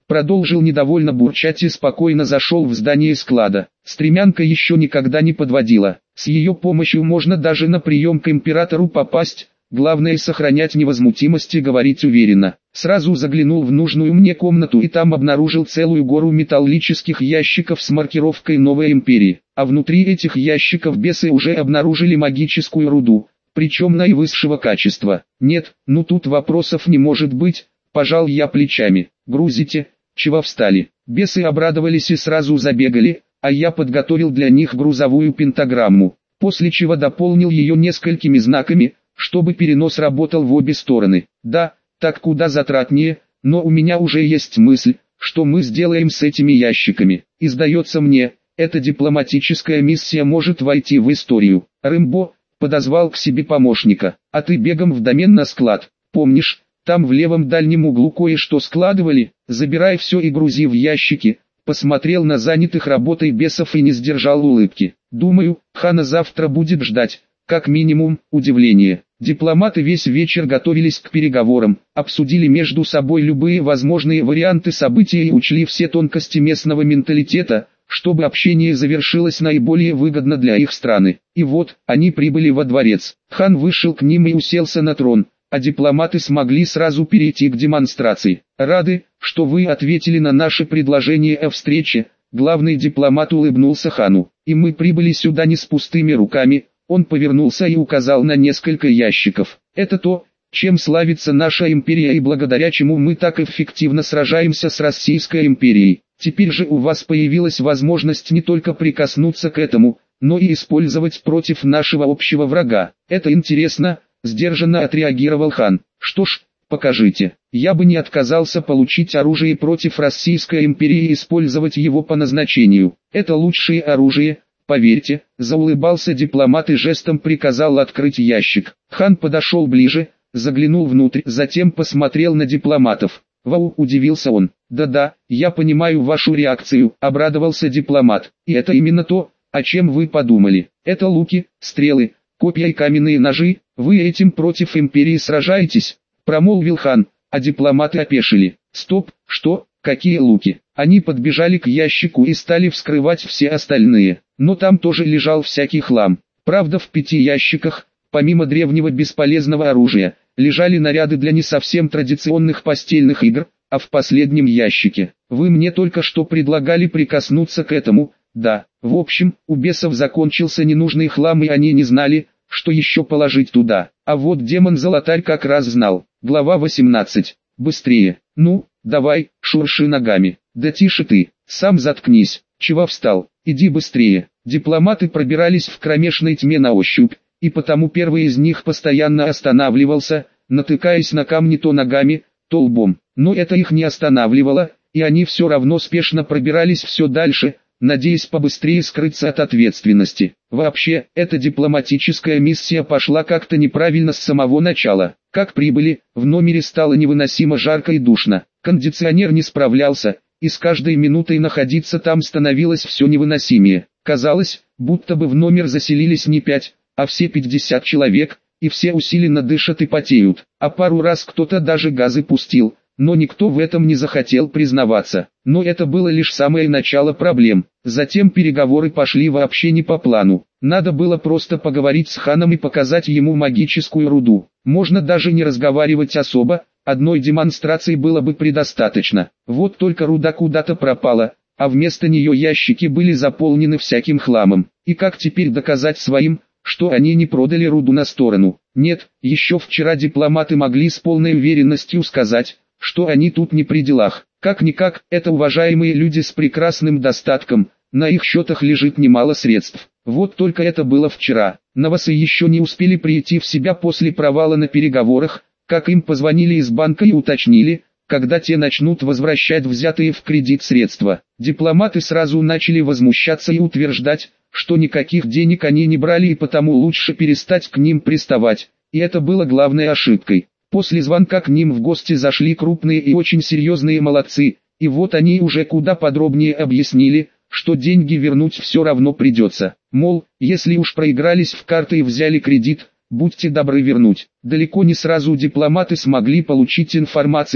Продолжил недовольно бурчать и спокойно зашел в здание склада. Стремянка еще никогда не подводила. С ее помощью можно даже на прием к императору попасть. Главное сохранять невозмутимость и говорить уверенно. Сразу заглянул в нужную мне комнату и там обнаружил целую гору металлических ящиков с маркировкой «Новая империя». А внутри этих ящиков бесы уже обнаружили магическую руду, причем наивысшего качества. Нет, ну тут вопросов не может быть, пожал я плечами. Грузите, чего встали? Бесы обрадовались и сразу забегали, а я подготовил для них грузовую пентаграмму, после чего дополнил ее несколькими знаками, чтобы перенос работал в обе стороны. Да, так куда затратнее, но у меня уже есть мысль, что мы сделаем с этими ящиками. И сдается мне, эта дипломатическая миссия может войти в историю. Рэмбо подозвал к себе помощника. А ты бегом в домен на склад. Помнишь, там в левом дальнем углу кое-что складывали? Забирай все и грузи в ящики. Посмотрел на занятых работой бесов и не сдержал улыбки. Думаю, Хана завтра будет ждать, как минимум, удивление. Дипломаты весь вечер готовились к переговорам, обсудили между собой любые возможные варианты событий и учли все тонкости местного менталитета, чтобы общение завершилось наиболее выгодно для их страны. И вот, они прибыли во дворец. Хан вышел к ним и уселся на трон, а дипломаты смогли сразу перейти к демонстрации. Рады, что вы ответили на наше предложение о встрече. Главный дипломат улыбнулся Хану. И мы прибыли сюда не с пустыми руками. Он повернулся и указал на несколько ящиков. Это то, чем славится наша империя и благодаря чему мы так эффективно сражаемся с Российской империей. Теперь же у вас появилась возможность не только прикоснуться к этому, но и использовать против нашего общего врага. Это интересно, сдержанно отреагировал Хан. Что ж, покажите. Я бы не отказался получить оружие против Российской империи и использовать его по назначению. Это лучшее оружие. Поверьте, заулыбался дипломат и жестом приказал открыть ящик. Хан подошел ближе, заглянул внутрь, затем посмотрел на дипломатов. Вау, удивился он. Да-да, я понимаю вашу реакцию, обрадовался дипломат. И это именно то, о чем вы подумали. Это луки, стрелы, копья и каменные ножи. Вы этим против империи сражаетесь? Промолвил Хан, а дипломаты опешили. Стоп, что? Какие луки? Они подбежали к ящику и стали вскрывать все остальные. Но там тоже лежал всякий хлам. Правда, в 5 ящиках, помимо древнего бесполезного оружия, лежали наряды для не совсем традиционных постельных игр, а в последнем ящике. Вы мне только что предлагали прикоснуться к этому. Да, в общем, у бесов закончился ненужный хлам и они не знали, что еще положить туда. А вот демон-золотарь как раз знал. Глава 18. Быстрее. Ну, давай, шурши ногами. Да тише ты, сам заткнись. Чего встал? Иди быстрее. Дипломаты пробирались в кромешной тьме на ощупь, и потому первый из них постоянно останавливался, натыкаясь на камни то ногами, то лбом. Но это их не останавливало, и они все равно спешно пробирались все дальше, надеясь побыстрее скрыться от ответственности. Вообще, эта дипломатическая миссия пошла как-то неправильно с самого начала. Как прибыли, в номере стало невыносимо жарко и душно. Кондиционер не справлялся, и с каждой минутой находиться там становилось все невыносимее. Казалось, будто бы в номер заселились не 5, а все 50 человек, и все усиленно дышат и потеют. А пару раз кто-то даже газы пустил, но никто в этом не захотел признаваться. Но это было лишь самое начало проблем. Затем переговоры пошли вообще не по плану. Надо было просто поговорить с Ханом и показать ему магическую руду. Можно даже не разговаривать особо, одной демонстрации было бы предостаточно. Вот только руда куда-то пропала, а вместо нее ящики были заполнены всяким хламом. И как теперь доказать своим, что они не продали руду на сторону? Нет, еще вчера дипломаты могли с полной уверенностью сказать, что они тут не при делах. Как-никак, это уважаемые люди с прекрасным достатком, на их счетах лежит немало средств. Вот только это было вчера. Новосы еще не успели прийти в себя после провала на переговорах, как им позвонили из банка и уточнили, когда те начнут возвращать взятые в кредит средства. Дипломаты сразу начали возмущаться и утверждать, что никаких денег они не брали и потому лучше перестать к ним приставать. И это было главной ошибкой. После звонка к ним в гости зашли крупные и очень серьезные молодцы, и вот они уже куда подробнее объяснили, что деньги вернуть все равно придется. Мол, если уж проигрались в карты и взяли кредит, будьте добры вернуть. Далеко не сразу дипломаты смогли получить информацию,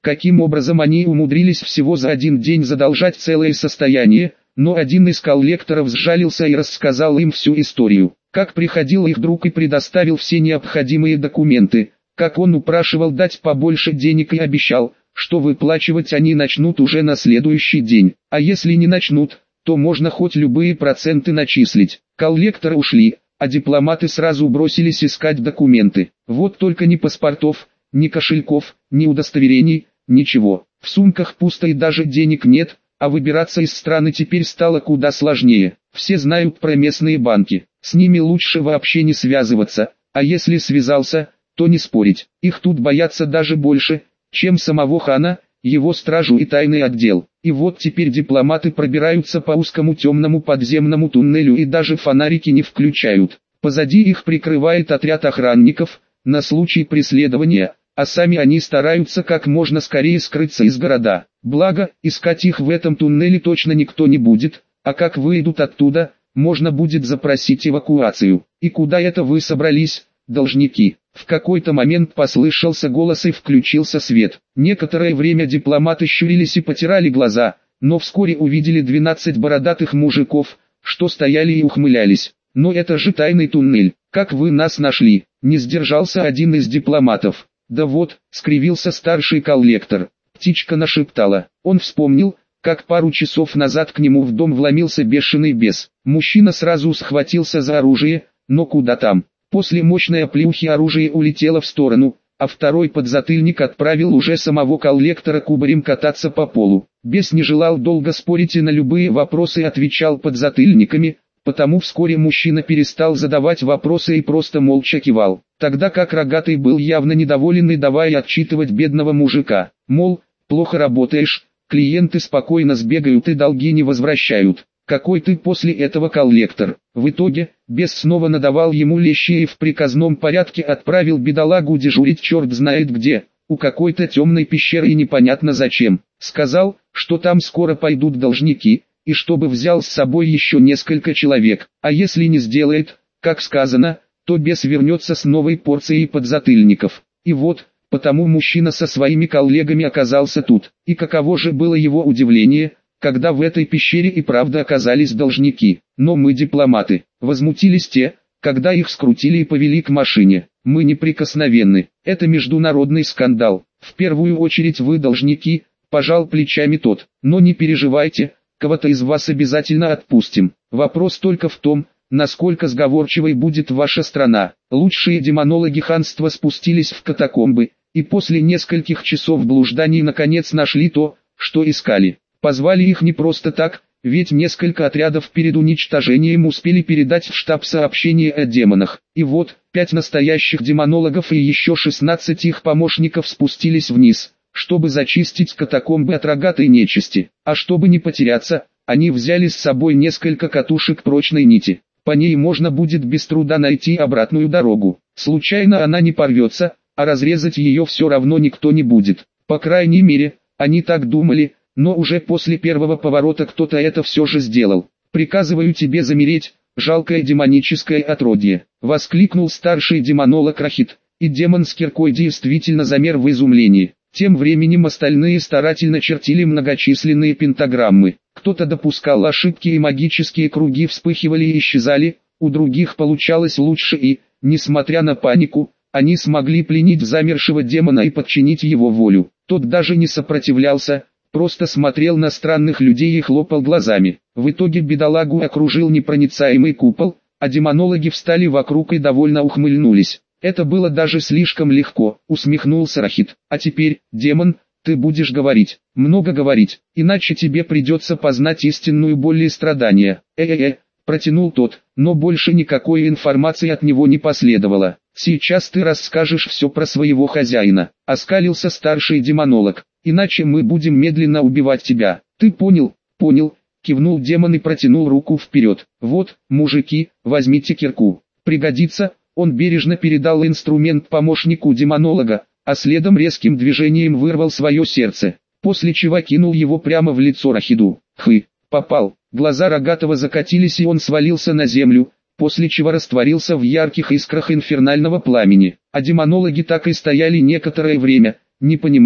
каким образом они умудрились всего за один день задолжать целое состояние, но один из коллекторов сжалился и рассказал им всю историю, как приходил их друг и предоставил все необходимые документы, как он упрашивал дать побольше денег и обещал, что выплачивать они начнут уже на следующий день, а если не начнут, то можно хоть любые проценты начислить. Коллекторы ушли, а дипломаты сразу бросились искать документы. Вот только ни паспортов, ни кошельков, ни удостоверений, ничего. В сумках пусто и даже денег нет, а выбираться из страны теперь стало куда сложнее. Все знают про местные банки, с ними лучше вообще не связываться, а если связался, то не спорить. Их тут боятся даже больше, чем самого хана, его стражу и тайный отдел. И вот теперь дипломаты пробираются по узкому темному подземному туннелю и даже фонарики не включают. Позади их прикрывает отряд охранников, на случай преследования, а сами они стараются как можно скорее скрыться из города. Благо, искать их в этом туннеле точно никто не будет, а как выйдут оттуда, можно будет запросить эвакуацию. И куда это вы собрались, должники? В какой-то момент послышался голос и включился свет. Некоторое время дипломаты щурились и потирали глаза, но вскоре увидели 12 бородатых мужиков, что стояли и ухмылялись. «Но это же тайный туннель, как вы нас нашли?» — не сдержался один из дипломатов. «Да вот», — скривился старший коллектор. Птичка нашептала. Он вспомнил, как пару часов назад к нему в дом вломился бешеный бес. Мужчина сразу схватился за оружие, но куда там? После мощной оплеухи оружие улетело в сторону, а второй подзатыльник отправил уже самого коллектора кубарем кататься по полу. Бес не желал долго спорить и на любые вопросы отвечал подзатыльниками, потому вскоре мужчина перестал задавать вопросы и просто молча кивал. Тогда как рогатый был явно недоволен и давая отчитывать бедного мужика. Мол, плохо работаешь, клиенты спокойно сбегают и долги не возвращают. Какой ты после этого коллектор? В итоге, бес снова надавал ему лещи и в приказном порядке отправил бедолагу дежурить черт знает где, у какой-то темной пещеры и непонятно зачем. Сказал, что там скоро пойдут должники, и чтобы взял с собой еще несколько человек, а если не сделает, как сказано, то бес вернется с новой порцией подзатыльников. И вот, потому мужчина со своими коллегами оказался тут. И каково же было его удивление, когда в этой пещере и правда оказались должники. Но мы дипломаты. Возмутились те, когда их скрутили и повели к машине. Мы неприкосновенны. Это международный скандал. В первую очередь вы должники, пожал плечами тот. Но не переживайте, кого-то из вас обязательно отпустим. Вопрос только в том, насколько сговорчивой будет ваша страна. Лучшие демонологи ханства спустились в катакомбы, и после нескольких часов блужданий наконец нашли то, что искали. Позвали их не просто так, ведь несколько отрядов перед уничтожением успели передать в штаб сообщение о демонах. И вот, 5 настоящих демонологов и еще 16 их помощников спустились вниз, чтобы зачистить катакомбы от рогатой нечисти. А чтобы не потеряться, они взяли с собой несколько катушек прочной нити. По ней можно будет без труда найти обратную дорогу. Случайно она не порвется, а разрезать ее все равно никто не будет. По крайней мере, они так думали, но уже после первого поворота кто-то это все же сделал. «Приказываю тебе замереть, жалкое демоническое отродье!» — воскликнул старший демонолог Рахит, и демон с киркой действительно замер в изумлении. Тем временем остальные старательно чертили многочисленные пентаграммы. Кто-то допускал ошибки и магические круги вспыхивали и исчезали, у других получалось лучше и, несмотря на панику, они смогли пленить замершего демона и подчинить его волю. Тот даже не сопротивлялся, просто смотрел на странных людей и хлопал глазами. В итоге бедолагу окружил непроницаемый купол, а демонологи встали вокруг и довольно ухмыльнулись. «Это было даже слишком легко», — усмехнулся Рахит. «А теперь, демон, ты будешь говорить, много говорить, иначе тебе придется познать истинную боль и страдания». Протянул тот, но больше никакой информации от него не последовало. «Сейчас ты расскажешь все про своего хозяина», — оскалился старший демонолог. «Иначе мы будем медленно убивать тебя». «Ты понял?» «Понял», — кивнул демон и протянул руку вперед. «Вот, мужики, возьмите кирку. Пригодится». Он бережно передал инструмент помощнику демонолога, а следом резким движением вырвал свое сердце, после чего кинул его прямо в лицо Рахиду. Попал. Глаза рогатого закатились и он свалился на землю, после чего растворился в ярких искрах инфернального пламени. А демонологи так и стояли некоторое время, не понимая,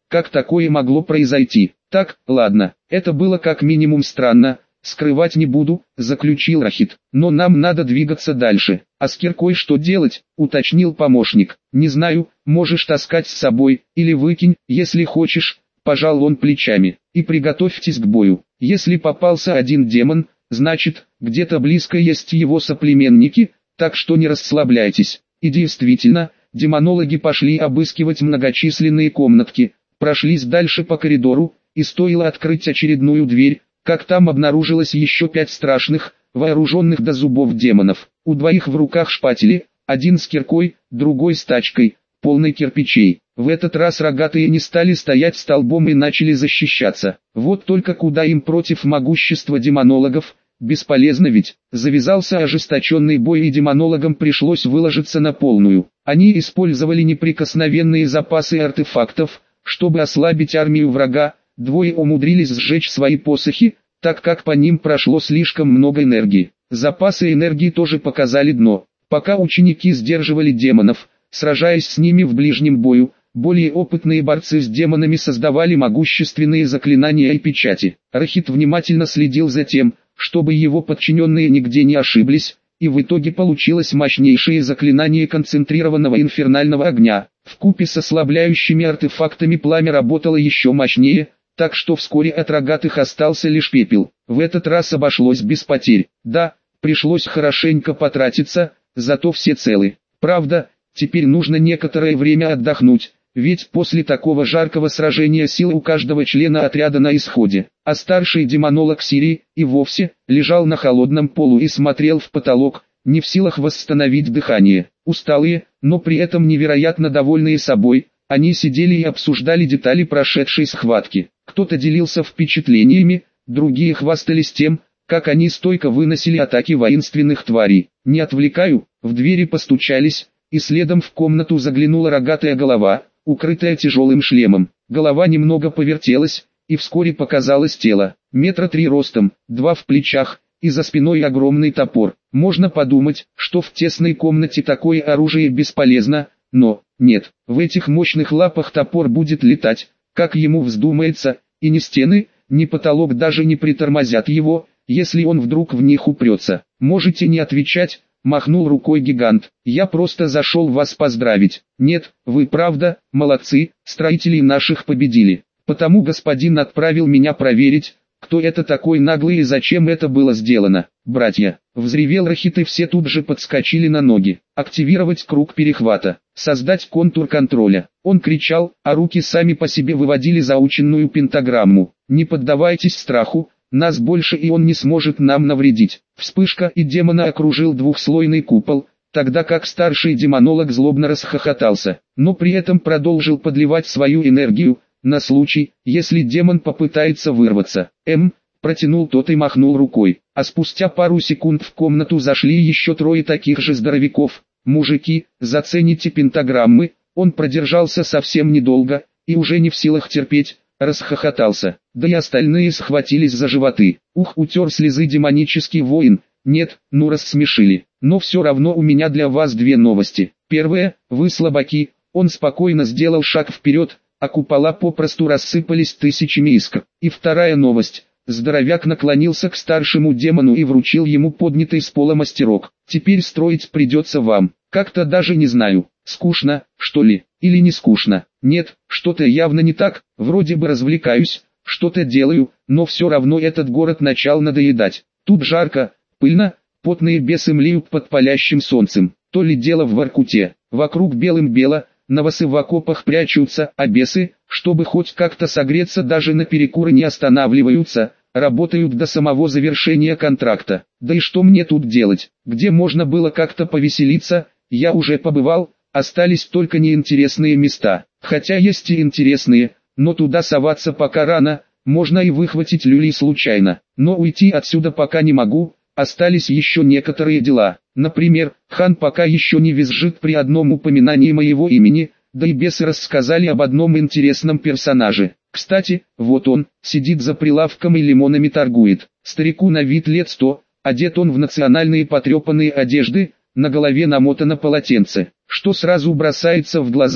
как такое могло произойти. Так, ладно, это было как минимум странно, скрывать не буду, заключил Рахит. Но нам надо двигаться дальше. А с киркой что делать, уточнил помощник. Не знаю, можешь таскать с собой, или выкинь, если хочешь, пожал он плечами. И приготовьтесь к бою. Если попался один демон, значит, где-то близко есть его соплеменники, так что не расслабляйтесь. И действительно, демонологи пошли обыскивать многочисленные комнатки, прошлись дальше по коридору, и стоило открыть очередную дверь, как там обнаружилось еще 5 страшных, вооруженных до зубов демонов. У двоих в руках шпатели, один с киркой, другой с тачкой, полной кирпичей. В этот раз рогатые не стали стоять столбом и начали защищаться. Вот только куда им против могущества демонологов, бесполезно ведь. Завязался ожесточенный бой, и демонологам пришлось выложиться на полную. Они использовали неприкосновенные запасы артефактов, чтобы ослабить армию врага. Двое умудрились сжечь свои посохи, так как по ним прошло слишком много энергии. Запасы энергии тоже показали дно. Пока ученики сдерживали демонов, сражаясь с ними в ближнем бою, более опытные борцы с демонами создавали могущественные заклинания и печати. Рахит внимательно следил за тем, чтобы его подчиненные нигде не ошиблись, и в итоге получилось мощнейшее заклинание концентрированного инфернального огня. Вкупе с ослабляющими артефактами пламя работало еще мощнее, так что вскоре от рогатых остался лишь пепел. В этот раз обошлось без потерь. Да, пришлось хорошенько потратиться, зато все целы. Правда, теперь нужно некоторое время отдохнуть, ведь после такого жаркого сражения силы у каждого члена отряда на исходе. А старший демонолог Сирии и вовсе лежал на холодном полу и смотрел в потолок, не в силах восстановить дыхание. Усталые, но при этом невероятно довольные собой, они сидели и обсуждали детали прошедшей схватки. Кто-то делился впечатлениями, другие хвастались тем, как они стойко выносили атаки воинственных тварей. Не отвлекаю, в двери постучались, и следом в комнату заглянула рогатая голова, укрытая тяжелым шлемом. Голова немного повертелась, и вскоре показалось тело, 3 метра ростом, 2 в плечах, и за спиной огромный топор. Можно подумать, что в тесной комнате такое оружие бесполезно, но, нет, в этих мощных лапах топор будет летать, как ему вздумается, и ни стены, ни потолок даже не притормозят его, если он вдруг в них упрется. Можете не отвечать, махнул рукой гигант, я просто зашел вас поздравить. Нет, вы правда, молодцы, строителей наших победили. Потому господин отправил меня проверить, кто это такой наглый и зачем это было сделано. Братья, взревел Рахит, и все тут же подскочили на ноги. Активировать круг перехвата, создать контур контроля. Он кричал, а руки сами по себе выводили заученную пентаграмму. Не поддавайтесь страху, нас больше и он не сможет нам навредить. Вспышка, и демона окружил двухслойный купол, тогда как старший демонолог злобно расхохотался, но при этом продолжил подливать свою энергию, на случай, если демон попытается вырваться. Протянул тот и махнул рукой, а спустя пару секунд в комнату зашли еще 3 таких же здоровяков. Мужики, зацените пентаграммы. Он продержался совсем недолго, и уже не в силах терпеть, расхохотался. Да и остальные схватились за животы. Утер слезы демонический воин. Нет, ну рассмешили. Но все равно у меня для вас 2 новости. Первая, вы слабаки. Он спокойно сделал шаг вперед, а купола попросту рассыпались тысячами искр. И вторая новость. Здоровяк наклонился к старшему демону и вручил ему поднятый с пола мастерок. Теперь строить придется вам. Как-то даже не знаю, скучно, что ли, или не скучно. Нет, что-то явно не так, вроде бы развлекаюсь, что-то делаю, но все равно этот город начал надоедать. Тут жарко, пыльно, потные бесы млеют под палящим солнцем. То ли дело в Воркуте, вокруг белым-бело, новосы в окопах прячутся, а бесы, чтобы хоть как-то согреться, даже на перекуры не останавливаются, работают до самого завершения контракта. Да и что мне тут делать? Где можно было как-то повеселиться, я уже побывал, остались только неинтересные места. Хотя есть и интересные, но туда соваться пока рано, можно и выхватить люли случайно. Но уйти отсюда пока не могу, остались еще некоторые дела. Например, хан пока еще не визжит при одном упоминании моего имени, да и бесы рассказали об одном интересном персонаже. Кстати, вот он, сидит за прилавком и лимонами торгует. Старику на вид лет 100, одет он в национальные потрепанные одежды, на голове намотано полотенце. Что сразу бросается в глаза,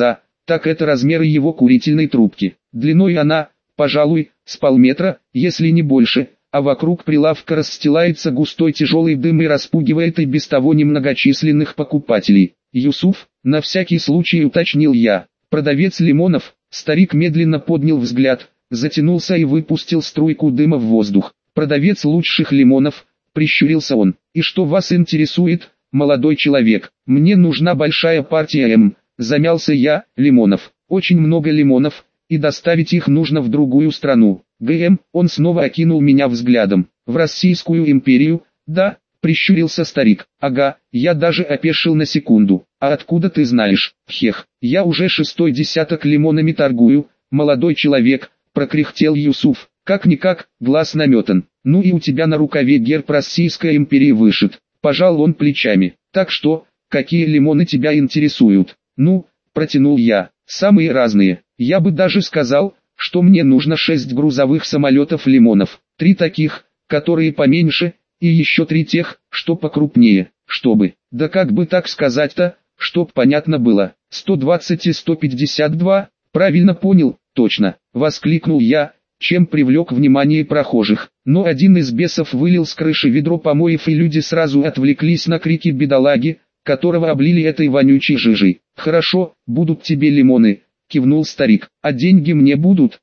так это размеры его курительной трубки. Длиной она, пожалуй, с полметра, если не больше, а вокруг прилавка расстилается густой тяжелый дым и распугивает и без того немногочисленных покупателей. «Юсуф», на всякий случай уточнил я. Продавец лимонов. Старик медленно поднял взгляд, затянулся и выпустил струйку дыма в воздух. «Продавец лучших лимонов», прищурился он. «И что вас интересует, молодой человек?» «Мне нужна большая партия замялся я, лимонов. Очень много лимонов, и доставить их нужно в другую страну. Он снова окинул меня взглядом. «В Российскую империю?» «Да», прищурился старик. «Ага, я даже опешил на секунду. А откуда ты знаешь?» «Хех, я уже 6-й десяток лимонами торгую, молодой человек», прокряхтел Юсуф. «Как-никак, глаз наметан. Ну и у тебя на рукаве герб Российской империи вышит». Пожал он плечами. «Так что, какие лимоны тебя интересуют?» «Ну», протянул я, «самые разные. Я бы даже сказал, что мне нужно 6 грузовых самолетов лимонов, 3 таких, которые поменьше, и еще 3 тех, что покрупнее, чтобы, да как бы так сказать-то, чтоб понятно было, 120 и 152, правильно понял, точно», воскликнул я, чем привлек внимание прохожих. Но один из бесов вылил с крыши ведро помоев, и люди сразу отвлеклись на крики бедолаги, которого облили этой вонючей жижей. «Хорошо, будут тебе лимоны», кивнул старик, «а деньги мне будут?»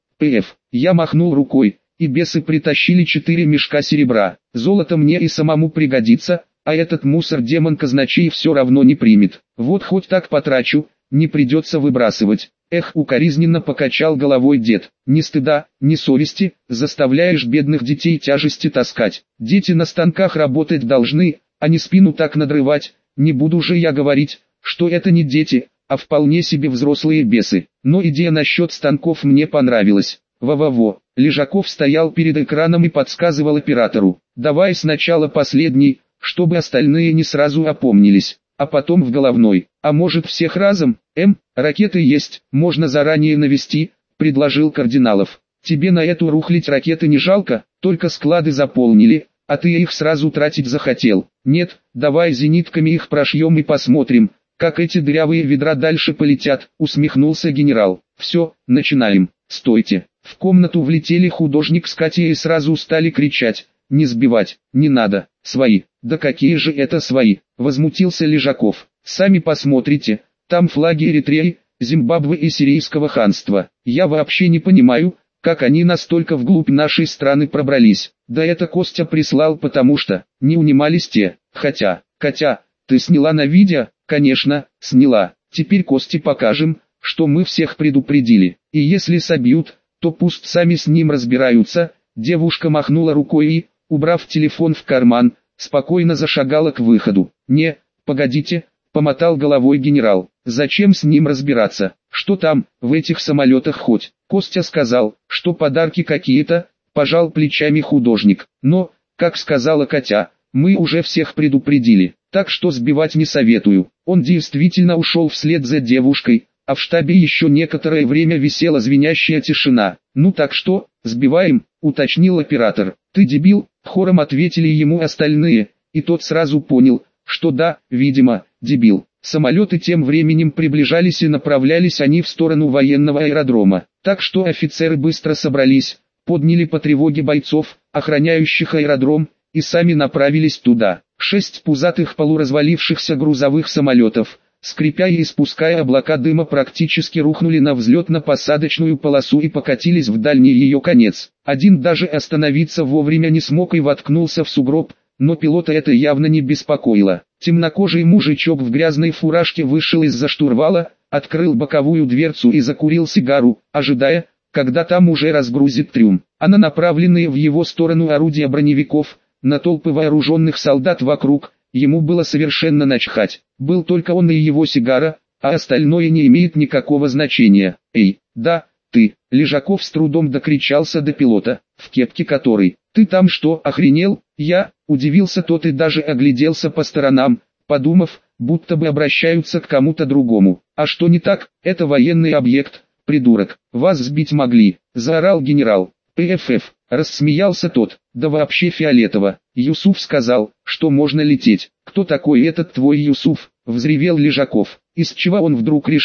Я махнул рукой, и бесы притащили 4 мешка серебра. «Золото мне и самому пригодится, а этот мусор демон казначей все равно не примет. Вот хоть так потрачу, не придется выбрасывать». Укоризненно покачал головой дед. «Ни стыда, ни совести, заставляешь бедных детей тяжести таскать. Дети на станках работать должны, а не спину так надрывать. Не буду же я говорить, что это не дети, а вполне себе взрослые бесы. Но идея насчет станков мне понравилась». Во-во-во, Лежаков стоял перед экраном и подсказывал оператору: «Давай сначала последний, чтобы остальные не сразу опомнились, а потом в головной, а может всех разом?» Ракеты есть, можно заранее навести», предложил Кардиналов. «Тебе на эту рухлядь ракеты не жалко? Только склады заполнили, а ты их сразу тратить захотел». «Нет, давай зенитками их прошьем и посмотрим, как эти дырявые ведра дальше полетят», усмехнулся генерал. «Все, начинаем». «Стойте!» В комнату влетели художник с Катей и сразу стали кричать: «Не сбивать, не надо, свои». «Да какие же это свои?» возмутился Лежаков. «Сами посмотрите, там флаги Эритреи, Зимбабве и Сирийского ханства. Я вообще не понимаю, как они настолько вглубь нашей страны пробрались. Да это Костя прислал, потому что...» не унимались те. «Хотя, Катя, ты сняла на видео?» «Конечно, сняла. Теперь Косте покажем, что мы всех предупредили. И если собьют, то пусть сами с ним разбираются». Девушка махнула рукой и, убрав телефон в карман, спокойно зашагала к выходу. «Не, погодите», помотал головой генерал. «Зачем с ним разбираться? Что там, в этих самолетах хоть?» Костя сказал, что подарки какие-то, пожал плечами художник. «Но, как сказала Катя, мы уже всех предупредили, так что сбивать не советую». Он действительно ушел вслед за девушкой, а в штабе еще некоторое время висела звенящая тишина. «Ну так что, сбиваем?» — уточнил оператор. «Ты дебил?» — хором ответили ему остальные, и тот сразу понял, что да, видимо, дебил. Самолеты тем временем приближались, и направлялись они в сторону военного аэродрома. Так что офицеры быстро собрались, подняли по тревоге бойцов, охраняющих аэродром, и сами направились туда. 6 пузатых полуразвалившихся грузовых самолетов, скрипя и испуская облака дыма, практически рухнули на взлетно-посадочную полосу и покатились в дальний ее конец. Один даже остановиться вовремя не смог и воткнулся в сугроб, но пилота это явно не беспокоило. Темнокожий мужичок в грязной фуражке вышел из-за штурвала, открыл боковую дверцу и закурил сигару, ожидая, когда там уже разгрузит трюм. А на направленные в его сторону орудия броневиков, на толпы вооруженных солдат вокруг, ему было совершенно начхать. Был только он и его сигара, а остальное не имеет никакого значения. «Эй, да, ты!» Лежаков с трудом докричался до пилота, в кепке который: «Ты там что, охренел?» «Я?» — удивился тот и даже огляделся по сторонам, подумав, будто бы обращаются к кому-то другому. «А что не так? Это военный объект, придурок. Вас сбить могли!» — заорал генерал. «ПФФ!» — рассмеялся тот. «Да вообще фиолетово. Юсуф сказал, что можно лететь». «Кто такой этот твой Юсуф?» — взревел Лежаков. «Из чего он вдруг решил,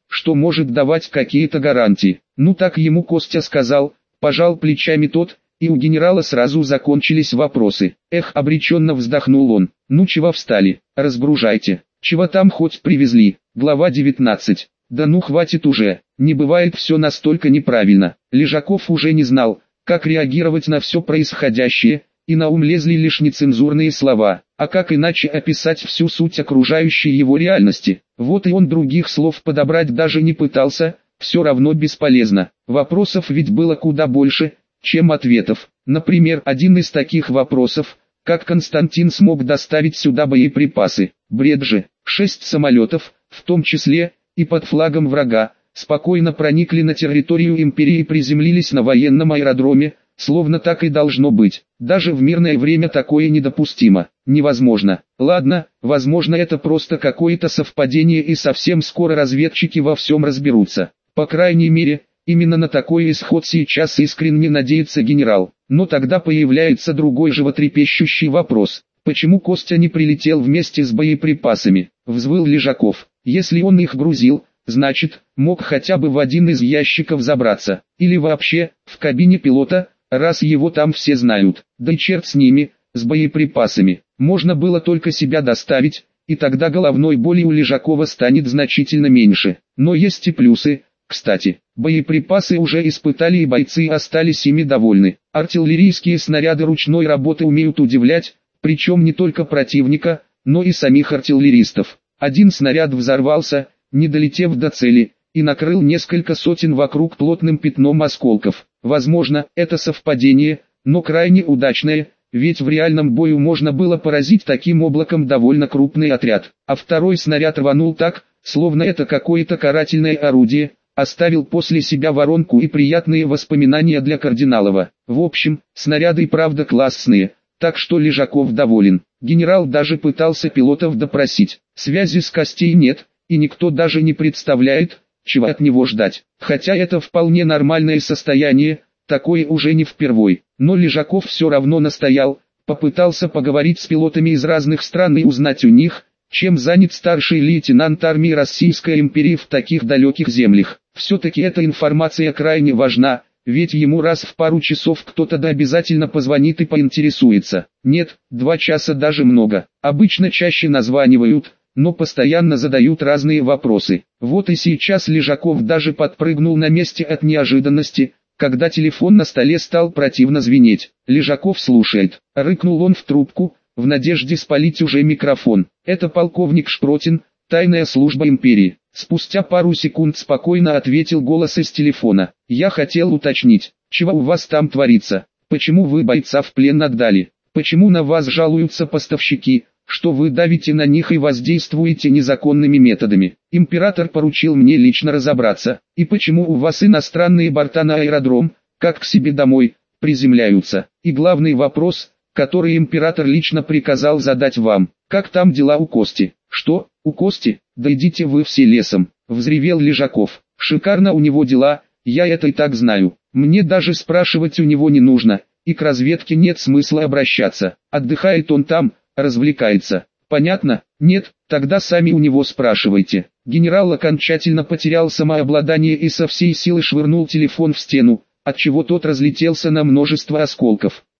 что может давать какие-то гарантии. Ну так ему Костя сказал, пожал плечами тот, и у генерала сразу закончились вопросы. Эх, обреченно вздохнул он. Ну чего встали, разгружайте. Чего там хоть привезли? Глава 19. Да ну хватит уже, не бывает все настолько неправильно. Лежаков уже не знал, как реагировать на все происходящее, и на ум лезли лишь нецензурные слова, а как иначе описать всю суть окружающей его реальности. Вот и он других слов подобрать даже не пытался, все равно бесполезно. Вопросов ведь было куда больше, чем ответов. Например, один из таких вопросов, как Константин смог доставить сюда боеприпасы. Бред же, 6 самолетов, в том числе, и под флагом врага, спокойно проникли на территорию империи и приземлились на военном аэродроме, словно так и должно быть. Даже в мирное время такое недопустимо, невозможно. Ладно, возможно это просто какое-то совпадение и совсем скоро разведчики во всем разберутся. По крайней мере, именно на такой исход сейчас искренне надеется генерал. Но тогда появляется другой животрепещущий вопрос. Почему Костя не прилетел вместе с боеприпасами? Взвыл Лежаков. Если он их грузил, значит, мог хотя бы в один из ящиков забраться. Или вообще, в кабине пилота, раз его там все знают. Да и черт с ними, с боеприпасами. Можно было только себя доставить, и тогда головной боли у Лежакова станет значительно меньше. Но есть и плюсы. Кстати, боеприпасы уже испытали и бойцы остались ими довольны. Артиллерийские снаряды ручной работы умеют удивлять, причем не только противника, но и самих артиллеристов. Один снаряд взорвался, не долетев до цели, и накрыл несколько сотен вокруг плотным пятном осколков. Возможно, это совпадение, но крайне удачное, ведь в реальном бою можно было поразить таким облаком довольно крупный отряд. А второй снаряд рванул так, словно это какое-то карательное орудие, оставил после себя воронку и приятные воспоминания для Кардиналова. В общем, снаряды и правда классные, так что Лежаков доволен. Генерал даже пытался пилотов допросить. Связи с Костей нет, и никто даже не представляет, чего от него ждать. Хотя это вполне нормальное состояние, такое уже не впервой. Но Лежаков все равно настоял, попытался поговорить с пилотами из разных стран и узнать у них, чем занят старший лейтенант армии Российской империи в таких далеких землях. Все-таки эта информация крайне важна, ведь ему раз в пару часов кто-то да обязательно позвонит и поинтересуется. Нет, 2 часа даже много. Обычно чаще названивают, но постоянно задают разные вопросы. Вот и сейчас Лежаков даже подпрыгнул на месте от неожиданности, когда телефон на столе стал противно звенеть. Лежаков слушает. Рыкнул он в трубку, в надежде спалить уже микрофон. Это полковник Шпротин, тайная служба империи. Спустя пару секунд спокойно ответил голос из телефона. Я хотел уточнить, чего у вас там творится? Почему вы бойца в плен отдали? Почему на вас жалуются поставщики, что вы давите на них и воздействуете незаконными методами? Император поручил мне лично разобраться. И почему у вас иностранные борта на аэродром, как к себе домой, приземляются? И главный вопрос, который император лично приказал задать вам. Как там дела у Кости? Что, у Кости? Да идите вы все лесом, взревел Лежаков. Шикарно у него дела, я это и так знаю. Мне даже спрашивать у него не нужно, и к разведке нет смысла обращаться. Отдыхает он там, развлекается. Понятно? Нет, тогда сами у него спрашивайте. Генерал окончательно потерял самообладание и со всей силы швырнул телефон в стену, отчего тот разлетелся на множество осколков.